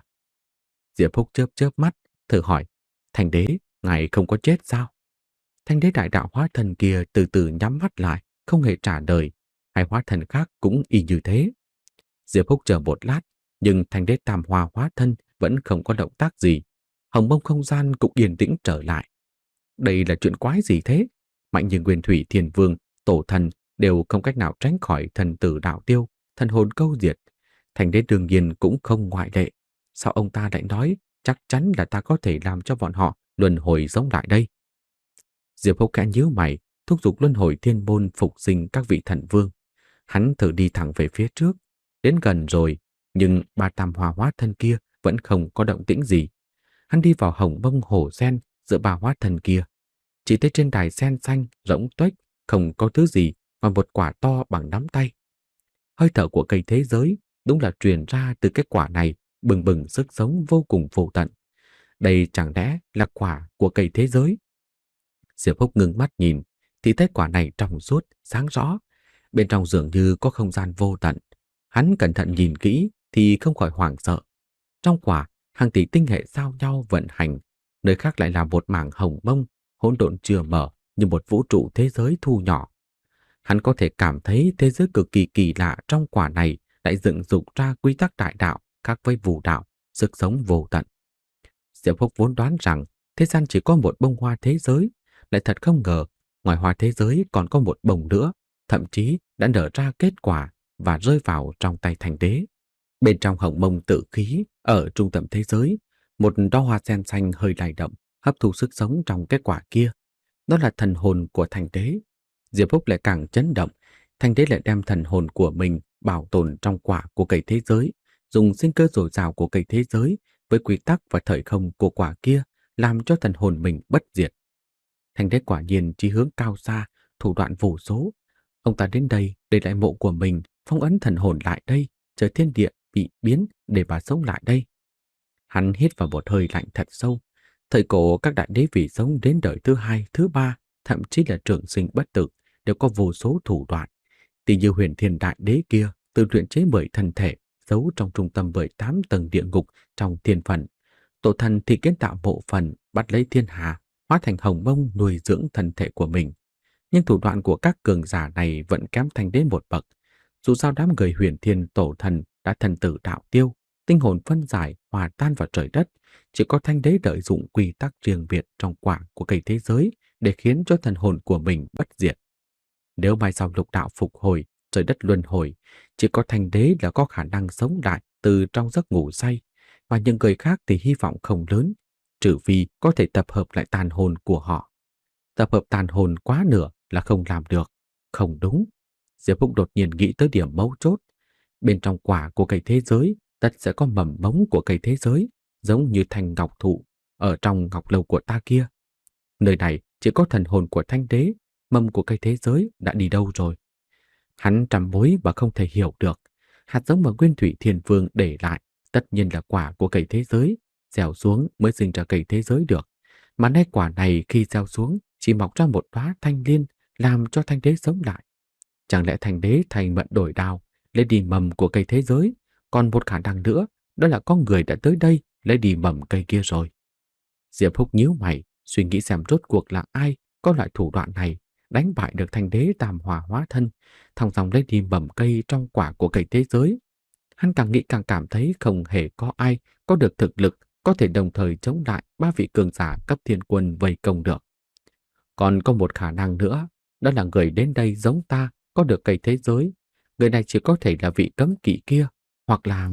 Diệp Húc chớp chớp mắt, thử hỏi: "Thanh đế, ngài không có chết sao?" Thanh đế đại đạo hóa thần kia từ từ nhắm mắt lại, không hề trả lời. Hai hóa thần khác cũng y như thế. Diệp Húc chờ một lát, nhưng thanh đế tam hòa hóa thân vẫn không có động tác gì. Hồng mông không gian cũng yên tĩnh trở lại. Đây là chuyện quái gì thế? Mạnh như Nguyên Thủy Thiên Vương, Tổ Thần đều không cách nào tránh khỏi thần tử đạo tiêu, thần hồn câu diệt. Thanh đế đương nhiên cũng không ngoại lệ. Sao ông ta lại nói chắc chắn là ta có thể làm cho bọn họ luân hồi sống lại đây? Diệp Húc khẽ nhíu mày, thúc giục luân hồi thiên môn phục sinh các vị thần vương. Hắn thử đi thẳng về phía trước, đến gần rồi, nhưng ba tam hòa hóa thân kia vẫn không có động tĩnh gì. Hắn đi vào hồng mông hồ sen giữa ba hóa thân kia, chỉ thấy trên đài sen xanh rỗng tuếch, không có thứ gì mà một quả to bằng nắm tay. Hơi thở của cây thế giới đúng là truyền ra từ cái quả này, bừng bừng sức sống vô cùng vô tận. Đây chẳng lẽ là quả của cây thế giới? Diệp Húc ngưng mắt nhìn, thì thấy quả này trong suốt, sáng rõ. Bên trong dường như có không gian vô tận. Hắn cẩn thận nhìn kỹ thì không khỏi hoảng sợ. Trong quả, hàng tỷ tinh hệ giao nhau vận hành, nơi khác lại là một mảng hồng mông, hỗn độn chưa mở như một vũ trụ thế giới thu nhỏ. Hắn có thể cảm thấy thế giới cực kỳ kỳ lạ trong quả này lại dựng dục ra quy tắc đại đạo khác với vũ đạo, sức sống vô tận. Diệp Húc vốn đoán rằng thế gian chỉ có một bông hoa thế giới, lại thật không ngờ ngoài hoa thế giới còn có một bông nữa, thậm chí đã nở ra kết quả và rơi vào trong tay thành đế. Bên trong hồng mông tự khí ở trung tâm thế giới, một đóa hoa sen xanh hơi lay động, hấp thu sức sống trong kết quả kia. Đó là thần hồn của thành đế. Diệp Húc lại càng chấn động, thành đế lại đem thần hồn của mình bảo tồn trong quả của cây thế giới, dùng sinh cơ dồi dào của cây thế giới với quy tắc và thời không của quả kia làm cho thần hồn mình bất diệt. Thành đế quả nhiên chí hướng cao xa, thủ đoạn vô số. Ông ta đến đây để lại mộ của mình, phong ấn thần hồn lại đây, chờ thiên địa bị biến để bà sống lại đây. Hắn hít vào một hơi lạnh thật sâu. Thời cổ các đại đế vì sống đến đời thứ hai, thứ ba, thậm chí là trường sinh bất tử, đều có vô số thủ đoạn. Tỷ như Huyền Thiên đại đế kia, tự luyện chế mười thân thể, giấu trong trung tâm mười tám tầng địa ngục trong thiên phận. Tổ thần thì kiến tạo mộ phần, bắt lấy thiên hà, hóa thành hồng mông nuôi dưỡng thân thể của mình. Nhưng thủ đoạn của các cường giả này vẫn kém Thanh đế một bậc. Dù sao đám người Huyền Thiên tổ thần đã thần tử đạo tiêu, tinh hồn phân giải, hòa tan vào trời đất, chỉ có Thanh đế lợi dụng quy tắc riêng biệt trong quả của cây thế giới để khiến cho thần hồn của mình bất diệt. Nếu mai sau lục đạo phục hồi, trời đất luân hồi, chỉ có Thanh đế là có khả năng sống lại từ trong giấc ngủ say, và những người khác thì hy vọng không lớn, trừ vì có thể tập hợp lại tàn hồn của họ. Tập hợp tàn hồn quá nửa là không làm được. Không đúng. Diệp Phúc đột nhiên nghĩ tới điểm mấu chốt. Bên trong quả của cây thế giới, tất sẽ có mầm mống của cây thế giới, giống như thanh ngọc thụ ở trong ngọc lâu của ta kia. Nơi này chỉ có thần hồn của Thanh đế, mầm của cây thế giới đã đi đâu rồi? Hắn trầm mối và không thể hiểu được. Hạt giống mà Nguyên Thủy Thiên Vương để lại tất nhiên là quả của cây thế giới, gieo xuống mới sinh ra cây thế giới được. Mà nay quả này khi gieo xuống chỉ mọc ra một đóa thanh liên, làm cho Thanh đế sống lại. Chẳng lẽ Thanh đế thành mận đổi đào, lấy đi mầm của cây thế giới? Còn một khả năng nữa, đó là có người đã tới đây lấy đi mầm cây kia rồi. Diệp Húc nhíu mày, suy nghĩ xem rốt cuộc là ai có loại thủ đoạn này, đánh bại được Thanh đế tam hòa hóa thân, thong dong lấy đi mầm cây trong quả của cây thế giới. Hắn càng nghĩ càng cảm thấy không hề có ai có được thực lực có thể đồng thời chống lại ba vị cường giả cấp thiên quân vây công được. Còn có một khả năng nữa, đó là người đến đây giống ta có được cây thế giới. Người này chỉ có thể là vị cấm kỵ kia, hoặc là...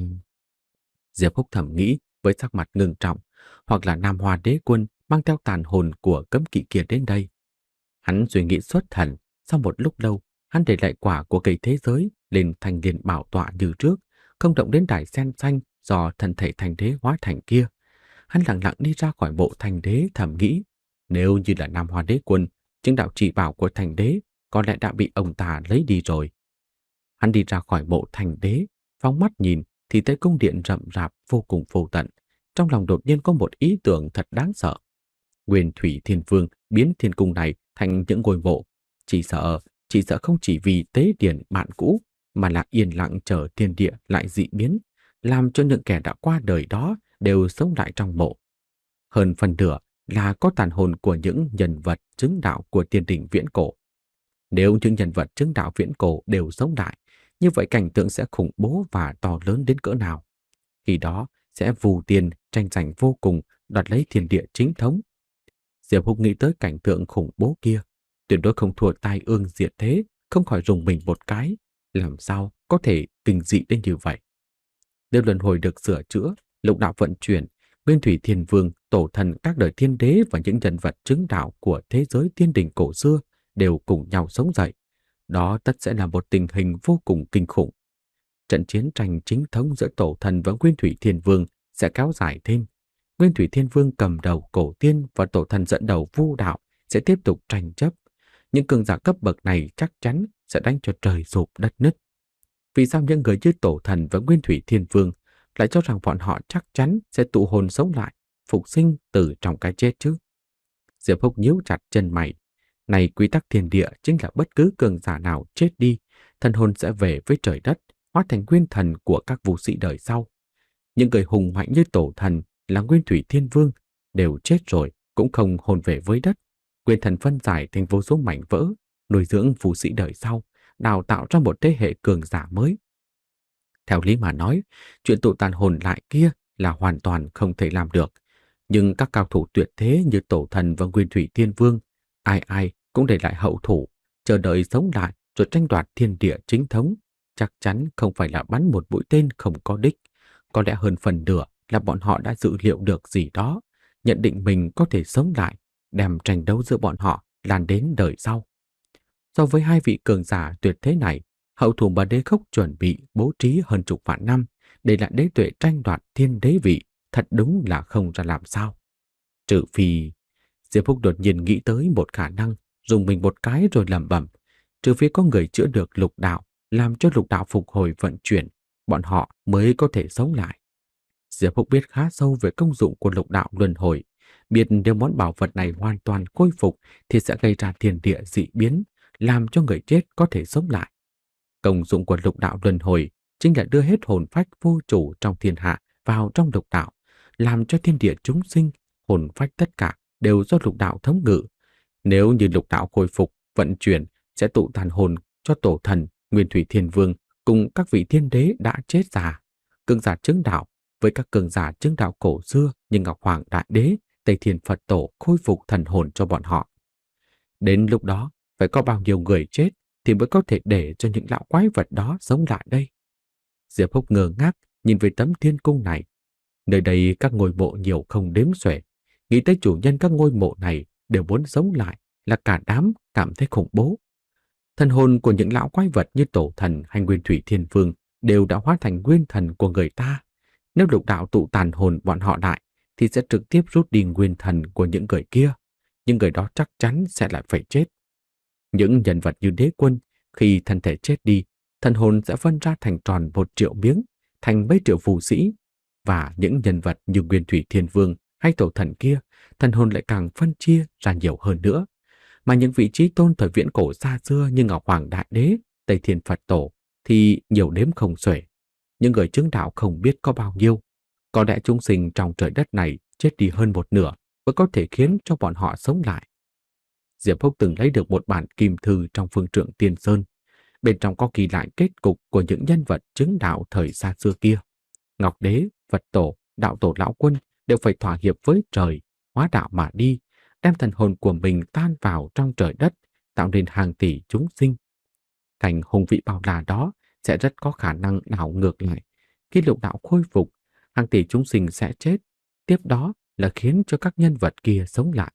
Diệp Húc thầm nghĩ với sắc mặt ngưng trọng, hoặc là Nam Hoa Đế Quân mang theo tàn hồn của cấm kỵ kia đến đây. Hắn suy nghĩ xuất thần, sau một lúc lâu, hắn để lại quả của cây thế giới lên thành liền bảo tọa như trước, không động đến đài sen xanh do thân thể Thanh đế hóa thành kia. Hắn lặng lặng đi ra khỏi mộ Thanh đế, thầm nghĩ, nếu như là Nam Hoa Đế Quân, chứng đạo chỉ bảo của Thanh đế có lẽ đã bị ông ta lấy đi rồi. Hắn đi ra khỏi mộ Thanh đế, phóng mắt nhìn thì thấy cung điện rậm rạp vô cùng vô tận. Trong lòng đột nhiên có một ý tưởng thật đáng sợ. Nguyên Thủy Thiên Vương biến thiên cung này thành những ngôi mộ, chỉ sợ, chỉ sợ không chỉ vì tế điển bạn cũ, mà là yên lặng chờ thiên địa lại dị biến, làm cho những kẻ đã qua đời đó đều sống lại trong mộ. Hơn phần nửa là có tàn hồn của những nhân vật chứng đạo của tiên đình viễn cổ. Nếu những nhân vật chứng đạo viễn cổ đều sống lại, như vậy cảnh tượng sẽ khủng bố và to lớn đến cỡ nào. Khi đó sẽ vù tiền tranh giành vô cùng, đoạt lấy thiên địa chính thống. Diệp Húc nghĩ tới cảnh tượng khủng bố kia, tuyệt đối không thua tai ương diệt thế, không khỏi rùng mình một cái. Làm sao có thể kinh dị đến như vậy? Nếu luân hồi được sửa chữa, lục đạo vận chuyển, Nguyên Thủy Thiên Vương, tổ thần các đời thiên đế và những nhân vật chứng đạo của thế giới tiên đình cổ xưa đều cùng nhau sống dậy. Đó tất sẽ là một tình hình vô cùng kinh khủng. Trận chiến tranh chính thống giữa tổ thần và Nguyên Thủy Thiên Vương sẽ kéo dài thêm. Nguyên Thủy Thiên Vương cầm đầu cổ tiên và tổ thần dẫn đầu vu đạo sẽ tiếp tục tranh chấp. Những cường giả cấp bậc này chắc chắn sẽ đánh cho trời sụp đất nứt. Vì sao những người như tổ thần và Nguyên Thủy Thiên Vương lại cho rằng bọn họ chắc chắn sẽ tụ hồn sống lại, phục sinh từ trong cái chết chứ? Diệp Húc nhíu chặt chân mày. Này, quy tắc thiên địa chính là bất cứ cường giả nào chết đi, thần hồn sẽ về với trời đất, hóa thành nguyên thần của các vũ sĩ đời sau. Những người hùng mạnh như tổ thần là Nguyên Thủy Thiên Vương đều chết rồi cũng không hồn về với đất. Nguyên thần phân giải thành vô số mảnh vỡ, nuôi dưỡng vũ sĩ đời sau, đào tạo ra một thế hệ cường giả mới. Theo lý mà nói, chuyện tụ tàn hồn lại kia là hoàn toàn không thể làm được. Nhưng các cao thủ tuyệt thế như tổ thần và Nguyên Thủy Thiên Vương, ai ai cũng để lại hậu thủ, chờ đợi sống lại rồi tranh đoạt thiên địa chính thống. Chắc chắn không phải là bắn một mũi tên không có đích. Có lẽ hơn phần nửa là bọn họ đã dự liệu được gì đó, nhận định mình có thể sống lại, đem tranh đấu giữa bọn họ lan đến đời sau. So với hai vị cường giả tuyệt thế này, hậu thủ và đế khốc chuẩn bị bố trí hơn chục vạn năm để lại đế tuệ tranh đoạt thiên đế vị, thật đúng là không ra làm sao. Trừ phi... Diệp Phúc đột nhiên nghĩ tới một khả năng, dùng mình một cái rồi lẩm bẩm. trừ phi có người chữa được lục đạo, làm cho lục đạo phục hồi vận chuyển, bọn họ mới có thể sống lại. Diệp Húc biết khá sâu về công dụng của lục đạo luân hồi, biết nếu món bảo vật này hoàn toàn khôi phục thì sẽ gây ra thiên địa dị biến, làm cho người chết có thể sống lại. Công dụng của lục đạo luân hồi chính là đưa hết hồn phách vô chủ trong thiên hạ vào trong lục đạo, làm cho thiên địa chúng sinh, hồn phách tất cả đều do lục đạo thống ngự. Nếu như lục đạo khôi phục, vận chuyển sẽ tụ tàn hồn cho tổ thần, Nguyên Thủy Thiên Vương cùng các vị thiên đế đã chết già, cường giả chứng đạo với các cường giả chứng đạo cổ xưa như Ngọc Hoàng Đại Đế, Tây Thiên Phật Tổ khôi phục thần hồn cho bọn họ. Đến lúc đó, phải có bao nhiêu người chết thì mới có thể để cho những lão quái vật đó sống lại đây. Diệp Húc ngơ ngác nhìn về tấm thiên cung này. Nơi đây các ngôi mộ nhiều không đếm xuể. Nghĩ tới chủ nhân các ngôi mộ này đều muốn sống lại là cả đám cảm thấy khủng bố. Thần hồn của những lão quái vật như Tổ Thần hay Nguyên Thủy Thiên Vương đều đã hóa thành nguyên thần của người ta. Nếu lục đạo tụ tàn hồn bọn họ lại thì sẽ trực tiếp rút đi nguyên thần của những người kia. Những người đó chắc chắn sẽ lại phải chết. Những nhân vật như Đế Quân, khi thân thể chết đi, thần hồn sẽ phân ra thành tròn một triệu miếng, thành mấy triệu phù sĩ. Và những nhân vật như Nguyên Thủy Thiên Vương hay Tổ Thần kia, thần hồn lại càng phân chia ra nhiều hơn nữa. Mà những vị trí tôn thời viễn cổ xa xưa như Ngọc Hoàng Đại Đế, Tây Thiên Phật Tổ thì nhiều đếm không xuể. Những người chứng đạo không biết có bao nhiêu. Có lẽ chúng sinh trong trời đất này chết đi hơn một nửa mới có thể khiến cho bọn họ sống lại. Diệp Húc từng lấy được một bản kim thư trong phương trượng Tiên Sơn. Bên trong có ghi lại kết cục của những nhân vật chứng đạo thời xa xưa kia. Ngọc Đế, Phật Tổ, Đạo Tổ Lão Quân đều phải thỏa hiệp với trời, hóa đạo mà đi, đem thần hồn của mình tan vào trong trời đất, tạo nên hàng tỷ chúng sinh. Cảnh hùng vị bao la đó sẽ rất có khả năng đảo ngược lại. Khi lục đạo khôi phục, hàng tỷ chúng sinh sẽ chết, tiếp đó là khiến cho các nhân vật kia sống lại.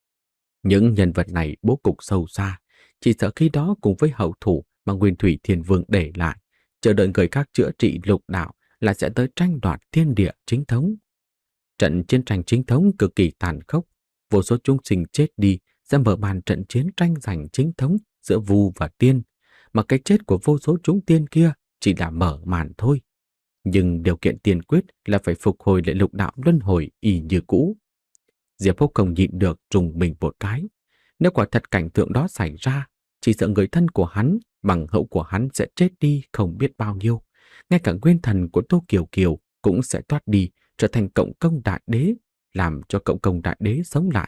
Những nhân vật này bố cục sâu xa, chỉ sợ khi đó cùng với hậu thủ mà Nguyên Thủy Thiên Vương để lại, chờ đợi người khác chữa trị lục đạo là sẽ tới tranh đoạt thiên địa chính thống. Trận chiến tranh chính thống cực kỳ tàn khốc, vô số chúng sinh chết đi sẽ mở màn trận chiến tranh giành chính thống giữa Vu và Tiên, mà cái chết của vô số chúng tiên kia chỉ là mở màn thôi. Nhưng điều kiện tiên quyết là phải phục hồi lại lục đạo luân hồi y như cũ. Diệp Húc không nhịn được trùng mình một cái. Nếu quả thật cảnh tượng đó xảy ra, chỉ sợ người thân của hắn, bằng hữu của hắn sẽ chết đi không biết bao nhiêu. Ngay cả nguyên thần của Tô Kiều Kiều cũng sẽ thoát đi, trở thành cộng công đại đế, làm cho cộng công đại đế sống lại.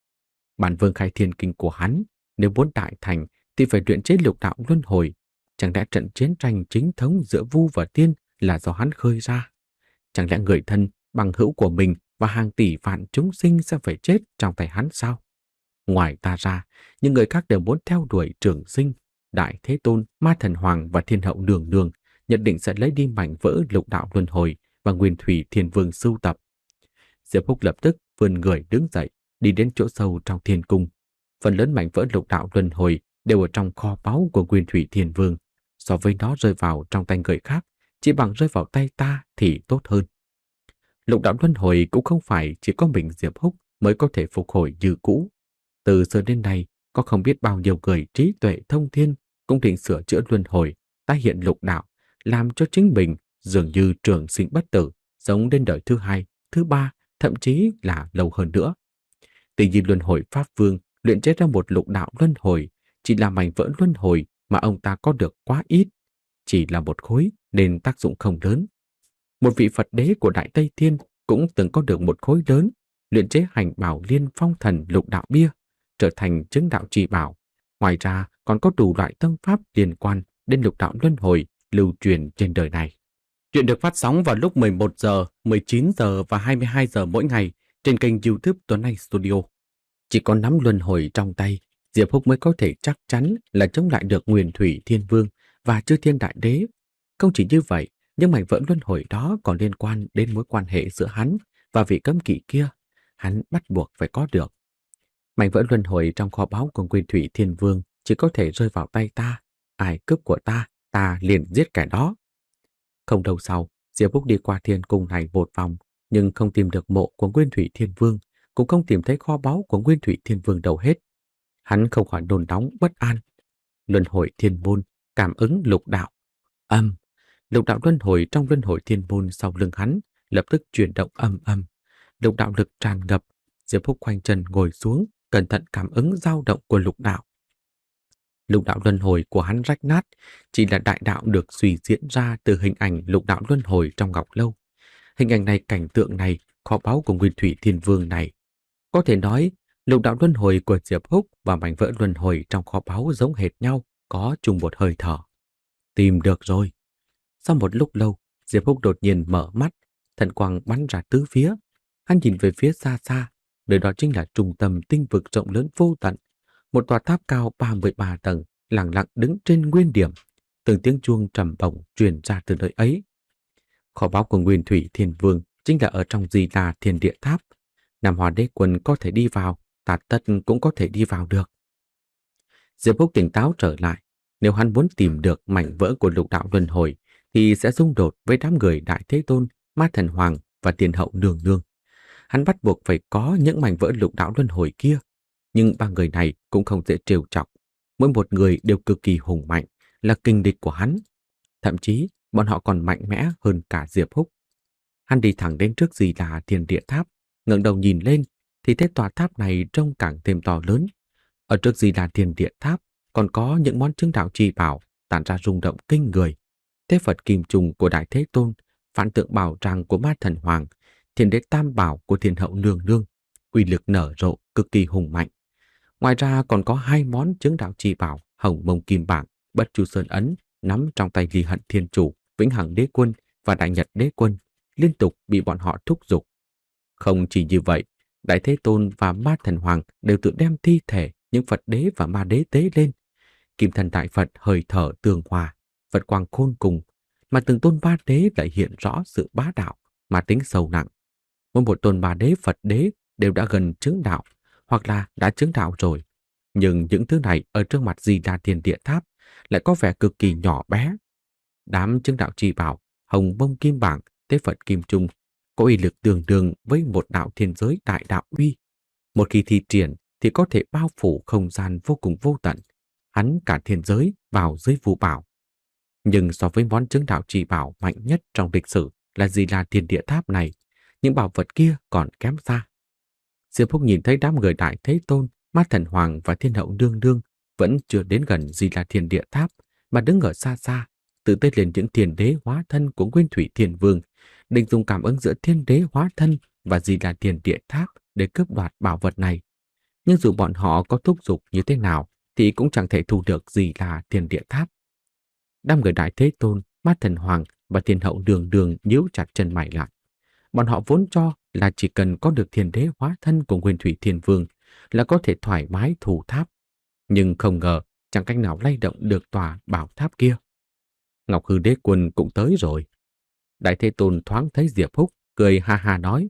Bản Vương Khai Thiên Kinh của hắn, nếu muốn đại thành thì phải luyện chế lục đạo luân hồi. Chẳng lẽ trận chiến tranh chính thống giữa Vu và Tiên là do hắn khơi ra? Chẳng lẽ người thân, bằng hữu của mình và hàng tỷ vạn chúng sinh sẽ phải chết trong tay hắn sao? Ngoài ta ra, những người khác đều muốn theo đuổi Trường Sinh, Đại Thế Tôn, Ma Thần Hoàng và Thiên Hậu Nương Nương, nhất định sẽ lấy đi mảnh vỡ lục đạo luân hồi và Nguyên Thủy Thiên Vương sưu tập. Diệp Húc lập tức vươn người đứng dậy, đi đến chỗ sâu trong thiên cung. Phần lớn mảnh vỡ lục đạo luân hồi đều ở trong kho báu của Nguyên Thủy Thiên Vương. So với nó rơi vào trong tay người khác, chỉ bằng rơi vào tay ta thì tốt hơn. Lục đạo luân hồi cũng không phải chỉ có mình Diệp Húc mới có thể phục hồi như cũ. Từ xưa đến nay, có không biết bao nhiêu người trí tuệ thông thiên cũng định sửa chữa luân hồi, tái hiện lục đạo, làm cho chính mình dường như trường sinh bất tử, sống đến đời thứ hai, thứ ba, thậm chí là lâu hơn nữa. Tuy nhiên luân hồi Pháp Vương luyện chế ra một lục đạo luân hồi, chỉ là mảnh vỡ luân hồi mà ông ta có được quá ít, chỉ là một khối nên tác dụng không lớn. Một vị Phật đế của Đại Tây Thiên cũng từng có được một khối lớn, luyện chế hành bảo liên phong thần lục đạo bia, trở thành chứng đạo trì bảo. Ngoài ra còn có đủ loại tâm pháp liên quan đến lục đạo luân hồi lưu truyền trên đời này. Chuyện được phát sóng vào lúc mười một giờ, mười chín giờ và hai mươi hai giờ mỗi ngày trên kênh YouTube Tuấn Anh Studio. Chỉ có nắm luân hồi trong tay, Diệp Húc mới có thể chắc chắn là chống lại được Nguyên Thủy Thiên Vương và Chư Thiên Đại Đế. Không chỉ như vậy, nhưng mảnh vỡ luân hồi đó còn liên quan đến mối quan hệ giữa hắn và vị cấm kỵ kia. Hắn bắt buộc phải có được. Mảnh vỡ luân hồi trong kho báu của Nguyên Thủy Thiên Vương chỉ có thể rơi vào tay ta. Ai cướp của ta, ta liền giết kẻ đó. Không lâu sau, Diệp Húc đi qua thiên cung này một vòng, nhưng không tìm được mộ của Nguyên Thủy Thiên Vương, cũng không tìm thấy kho báu của Nguyên Thủy Thiên Vương đâu hết. Hắn không khỏi nôn nóng bất an. Luân hồi thiên môn, cảm ứng lục đạo. Âm, lục đạo luân hồi trong luân hồi thiên môn sau lưng hắn lập tức chuyển động âm âm. Lục đạo lực tràn ngập, Diệp Húc khoanh chân ngồi xuống, cẩn thận cảm ứng dao động của lục đạo. Lục đạo luân hồi của hắn rách nát, chỉ là đại đạo được suy diễn ra từ hình ảnh lục đạo luân hồi trong ngọc lâu. Hình ảnh này, cảnh tượng này, kho báu của Nguyên Thủy Thiên Vương này. Có thể nói, lục đạo luân hồi của Diệp Húc và mảnh vỡ luân hồi trong kho báu giống hệt nhau, có chung một hơi thở. Tìm được rồi. Sau một lúc lâu, Diệp Húc đột nhiên mở mắt, thần quang bắn ra tứ phía. Hắn nhìn về phía xa xa, nơi đó chính là trung tâm tinh vực rộng lớn vô tận. Một tòa tháp cao ba mươi ba tầng, lặng lặng đứng trên nguyên điểm. Từng tiếng chuông trầm bổng truyền ra từ nơi ấy. Kho báu của Nguyên Thủy Thiên Vương chính là ở trong Di Đà Thiên Địa Tháp. Nam Hoa Đế Quân có thể đi vào, Tạt Tất cũng có thể đi vào được. Diệp Húc tỉnh táo trở lại. Nếu hắn muốn tìm được mảnh vỡ của lục đạo luân hồi, thì sẽ xung đột với đám người Đại Thế Tôn, Ma Thần Hoàng và Tiên Hậu Nương Nương. Hắn bắt buộc phải có những mảnh vỡ lục đạo luân hồi kia. Nhưng ba người này cũng không dễ trêu chọc. Mỗi một người đều cực kỳ hùng mạnh, là kình địch của hắn. Thậm chí, bọn họ còn mạnh mẽ hơn cả Diệp Húc. Hắn đi thẳng đến trước Di Đà Thiên Địa Tháp, ngẩng đầu nhìn lên, thì thấy tòa tháp này trông càng thêm to lớn. Ở trước Di Đà Thiên Địa Tháp còn có những món chứng đạo chi bảo tản ra rung động kinh người. Thế Phật Kim Trùng của Đại Thế Tôn, phản tượng bảo tràng của Ma Thần Hoàng, Thiên Đế Tam Bảo của Thiên Hậu Nương Nương, uy lực nở rộ cực kỳ hùng mạnh. Ngoài ra còn có hai món chứng đạo chi bảo Hồng Mông Kim Bảng, Bất Chu Sơn Ấn nắm trong tay Ly Hận Thiên Chủ, Vĩnh Hằng Đế Quân và Đại Nhật Đế Quân, liên tục bị bọn họ thúc giục. Không chỉ như vậy, Đại Thế Tôn và Ma Thần Hoàng đều tự đem thi thể những Phật Đế và Ma Đế tế lên. Kim Thần Đại Phật hơi thở tường hòa, Phật quang khôn cùng, mà từng tôn ba đế lại hiện rõ sự bá đạo mà tính sâu nặng. Mỗi một tôn ba đế Phật Đế đều đã gần chứng đạo, hoặc là đã chứng đạo rồi. Nhưng những thứ này ở trước mặt Di Đà Thiên Địa Tháp lại có vẻ cực kỳ nhỏ bé. Đám chứng đạo chi bảo Hồng Mông Kim Bảng, Tế Phật Kim Trung có uy lực tương đương với một đạo thiên giới đại đạo uy. Một khi thi triển thì có thể bao phủ không gian vô cùng vô tận, hắn cả thiên giới vào dưới phù bảo. Nhưng so với món chứng đạo chi bảo mạnh nhất trong lịch sử là Di Đà Thiên Địa Tháp này, những bảo vật kia còn kém xa. Diệp Húc nhìn thấy đám người Đại Thế Tôn, Ma Thần Hoàng và Thiên Hậu Nương Nương vẫn chưa đến gần Di Đà Thiên Địa Tháp, mà đứng ở xa xa, tự tên lên những thiên đế hóa thân của Nguyên Thủy Thiên Vương, định dùng cảm ứng giữa thiên đế hóa thân và Di Đà Thiên Địa Tháp để cướp đoạt bảo vật này. Nhưng dù bọn họ có thúc giục như thế nào thì cũng chẳng thể thu được Di Đà Thiên Địa Tháp. Đám người Đại Thế Tôn, Ma Thần Hoàng và Thiên Hậu Nương Nương nhíu chặt chân mày lại. Bọn họ vốn cho là chỉ cần có được thiên đế hóa thân của Nguyên Thủy Thiên Vương là có thể thoải mái thủ tháp. Nhưng không ngờ chẳng cách nào lay động được tòa bảo tháp kia. Ngọc Hư Đế Quân cũng tới rồi. Đại Thế Tôn thoáng thấy Diệp Húc, cười ha ha nói: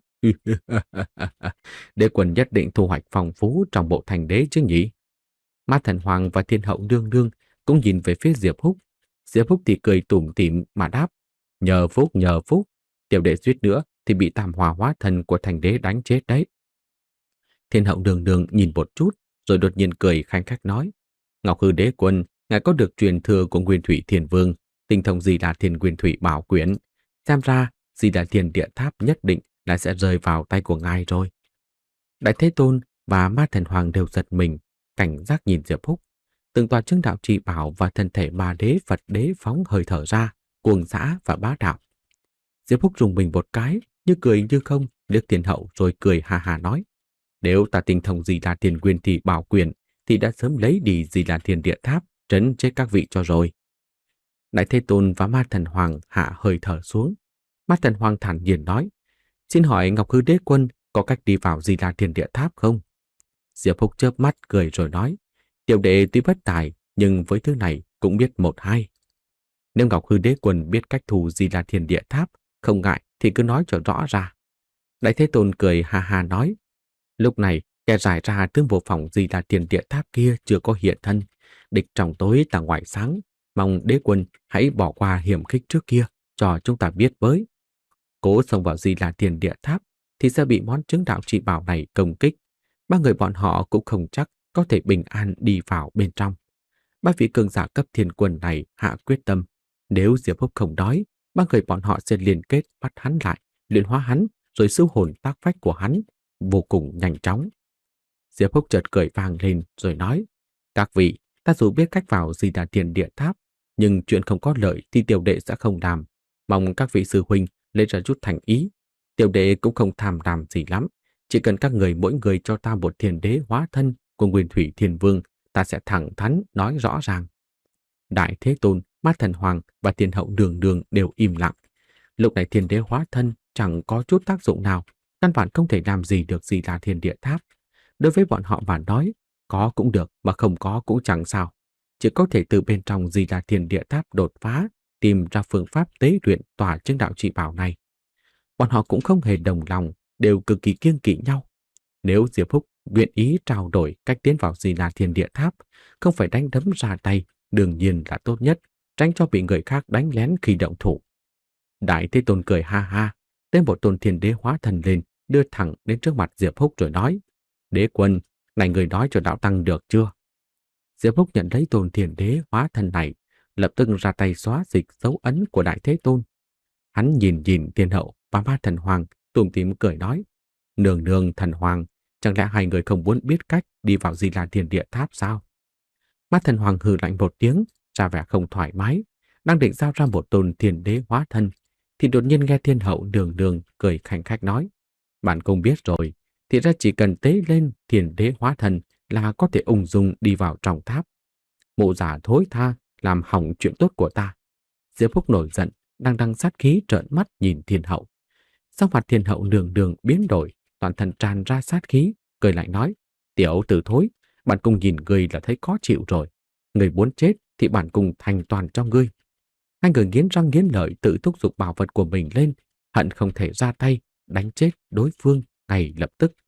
Đế Quân nhất định thu hoạch phong phú trong bộ thành đế chứ nhỉ? Ma Thần Hoàng và Thiên Hậu Nương Nương cũng nhìn về phía Diệp Húc. Diệp Húc thì cười tủm tỉm mà đáp: Nhờ phúc, nhờ phúc, tiểu đệ suýt nữa thì bị Tam Hòa hóa thần của thành đế đánh chết đấy. Thiên Hậu Nương Nương nhìn một chút, rồi đột nhiên cười khanh khách nói: Ngọc Hư Đế Quân, ngài có được truyền thừa của Nguyên Thủy Thiên Vương, tinh thông Di Đà Thiên Nguyên Thủy Bảo Quyển, xem ra Di Đà Thiên Địa Tháp nhất định là sẽ rơi vào tay của ngài rồi. Đại Thế Tôn và Ma Thần Hoàng đều giật mình, cảnh giác nhìn Diệp Húc. Từng tòa chứng đạo chi bảo và thân thể Ma Đế Phật Đế phóng hơi thở ra, cuồng dã và bá đạo. Diệp Húc rùng mình một cái, như cười như không, liếc Thiên Hậu rồi cười hà hà nói: Nếu ta tinh thông Di Đà Thiên Nguyên Thủy Bảo Quyển thì đã sớm lấy đi Di Đà Thiên Địa Tháp, trấn chết các vị cho rồi. Đại Thế Tôn và Ma Thần Hoàng hạ hơi thở xuống. Ma Thần Hoàng thản nhiên nói: Xin hỏi Ngọc Hư Đế Quân có cách đi vào Di Đà Thiên Địa Tháp không? Diệp Húc chớp mắt cười rồi nói: Tiểu đệ tuy bất tài, nhưng với thứ này cũng biết một hai. Nếu Ngọc Hư Đế Quân biết cách thu Di Đà Thiên Địa Tháp, không ngại thì cứ nói cho rõ ra. Đại Thế Tôn cười ha ha nói: Lúc này kẻ giải ra tướng bộ phòng Di Đà Thiên Địa Tháp kia chưa có hiện thân, địch trong tối tà ngoài sáng, mong Đế Quân hãy bỏ qua hiểm khích trước kia cho chúng ta biết với. Cố xông vào Di Đà Thiên Địa Tháp thì sẽ bị món chứng đạo trị bảo này công kích. Ba người bọn họ cũng không chắc có thể bình an đi vào bên trong. ba vị cường giả cấp thiên quân này hạ quyết tâm, nếu Diệp Húc không đói, ba người bọn họ sẽ liên kết bắt hắn lại, luyện hóa hắn, rồi siêu hồn tác phách của hắn vô cùng nhanh chóng. Diệp Húc chợt cười vang lên rồi nói, các vị, ta dù biết cách vào Di Đà Thiên Địa Tháp, nhưng chuyện không có lợi thì tiểu đệ sẽ không làm. Mong các vị sư huynh lấy ra chút thành ý. Tiểu đệ cũng không tham lam gì lắm, chỉ cần các người mỗi người cho ta một thiên đế hóa thân của Nguyên Thủy Thiên Vương, ta sẽ thẳng thắn nói rõ ràng. Đại Thế Tôn, Mát Thần Hoàng và Thiên Hậu Đường Đường đều im lặng. Lúc này thiên đế hóa thân chẳng có chút tác dụng nào, căn bản không thể làm gì được Di Đà Thiên Địa Tháp. Đối với bọn họ mà nói, có cũng được mà không có cũng chẳng sao. Chỉ có thể từ bên trong Di Đà Thiên Địa Tháp đột phá, tìm ra phương pháp tế luyện tỏa chứng đạo trị bảo này. Bọn họ cũng không hề đồng lòng, đều cực kỳ kiêng kỵ nhau. Nếu Diệp Húc nguyện ý trao đổi cách tiến vào Di Đà Thiên Địa Tháp, không phải đánh đấm ra tay, đương nhiên là tốt nhất, tránh cho bị người khác đánh lén khi động thủ. Đại Thế Tôn cười ha ha, đem một tôn thiên đế hóa thân lên, đưa thẳng đến trước mặt Diệp Húc rồi nói, đế quân, này người nói cho đạo tăng được chưa? Diệp Húc nhận lấy tôn thiên đế hóa thân này, lập tức ra tay xóa dịch dấu ấn của Đại Thế Tôn. Hắn nhìn nhìn Thiên Hậu và Ma Thần Hoàng, tủm tỉm cười nói, nương nương thần hoàng, chẳng lẽ hai người không muốn biết cách đi vào Di Đà Thiên Địa Tháp sao? Ma Thần Hoàng hừ lạnh một tiếng, ra vẻ không thoải mái, đang định giao ra một tôn thiên đế hóa thân, thì đột nhiên nghe Thiên Hậu Đường Đường cười khanh khách nói, bạn cũng biết rồi, thì ra chỉ cần tế lên thiên đế hóa thân là có thể ung dung đi vào trong tháp. Mụ giả thối tha, làm hỏng chuyện tốt của ta. Diệp Húc nổi giận, đang đằng sát khí trợn mắt nhìn Thiên Hậu. Sau mặt Thiên Hậu Đường Đường biến đổi, toàn thân tràn ra sát khí, cười lại nói, tiểu tử thối, bạn cùng nhìn ngươi là thấy khó chịu rồi. Người muốn chết thì bạn cùng thành toàn cho ngươi. Hai người nghiến răng nghiến lợi tự thúc giục bảo vật của mình lên, hận không thể ra tay, đánh chết đối phương ngay lập tức.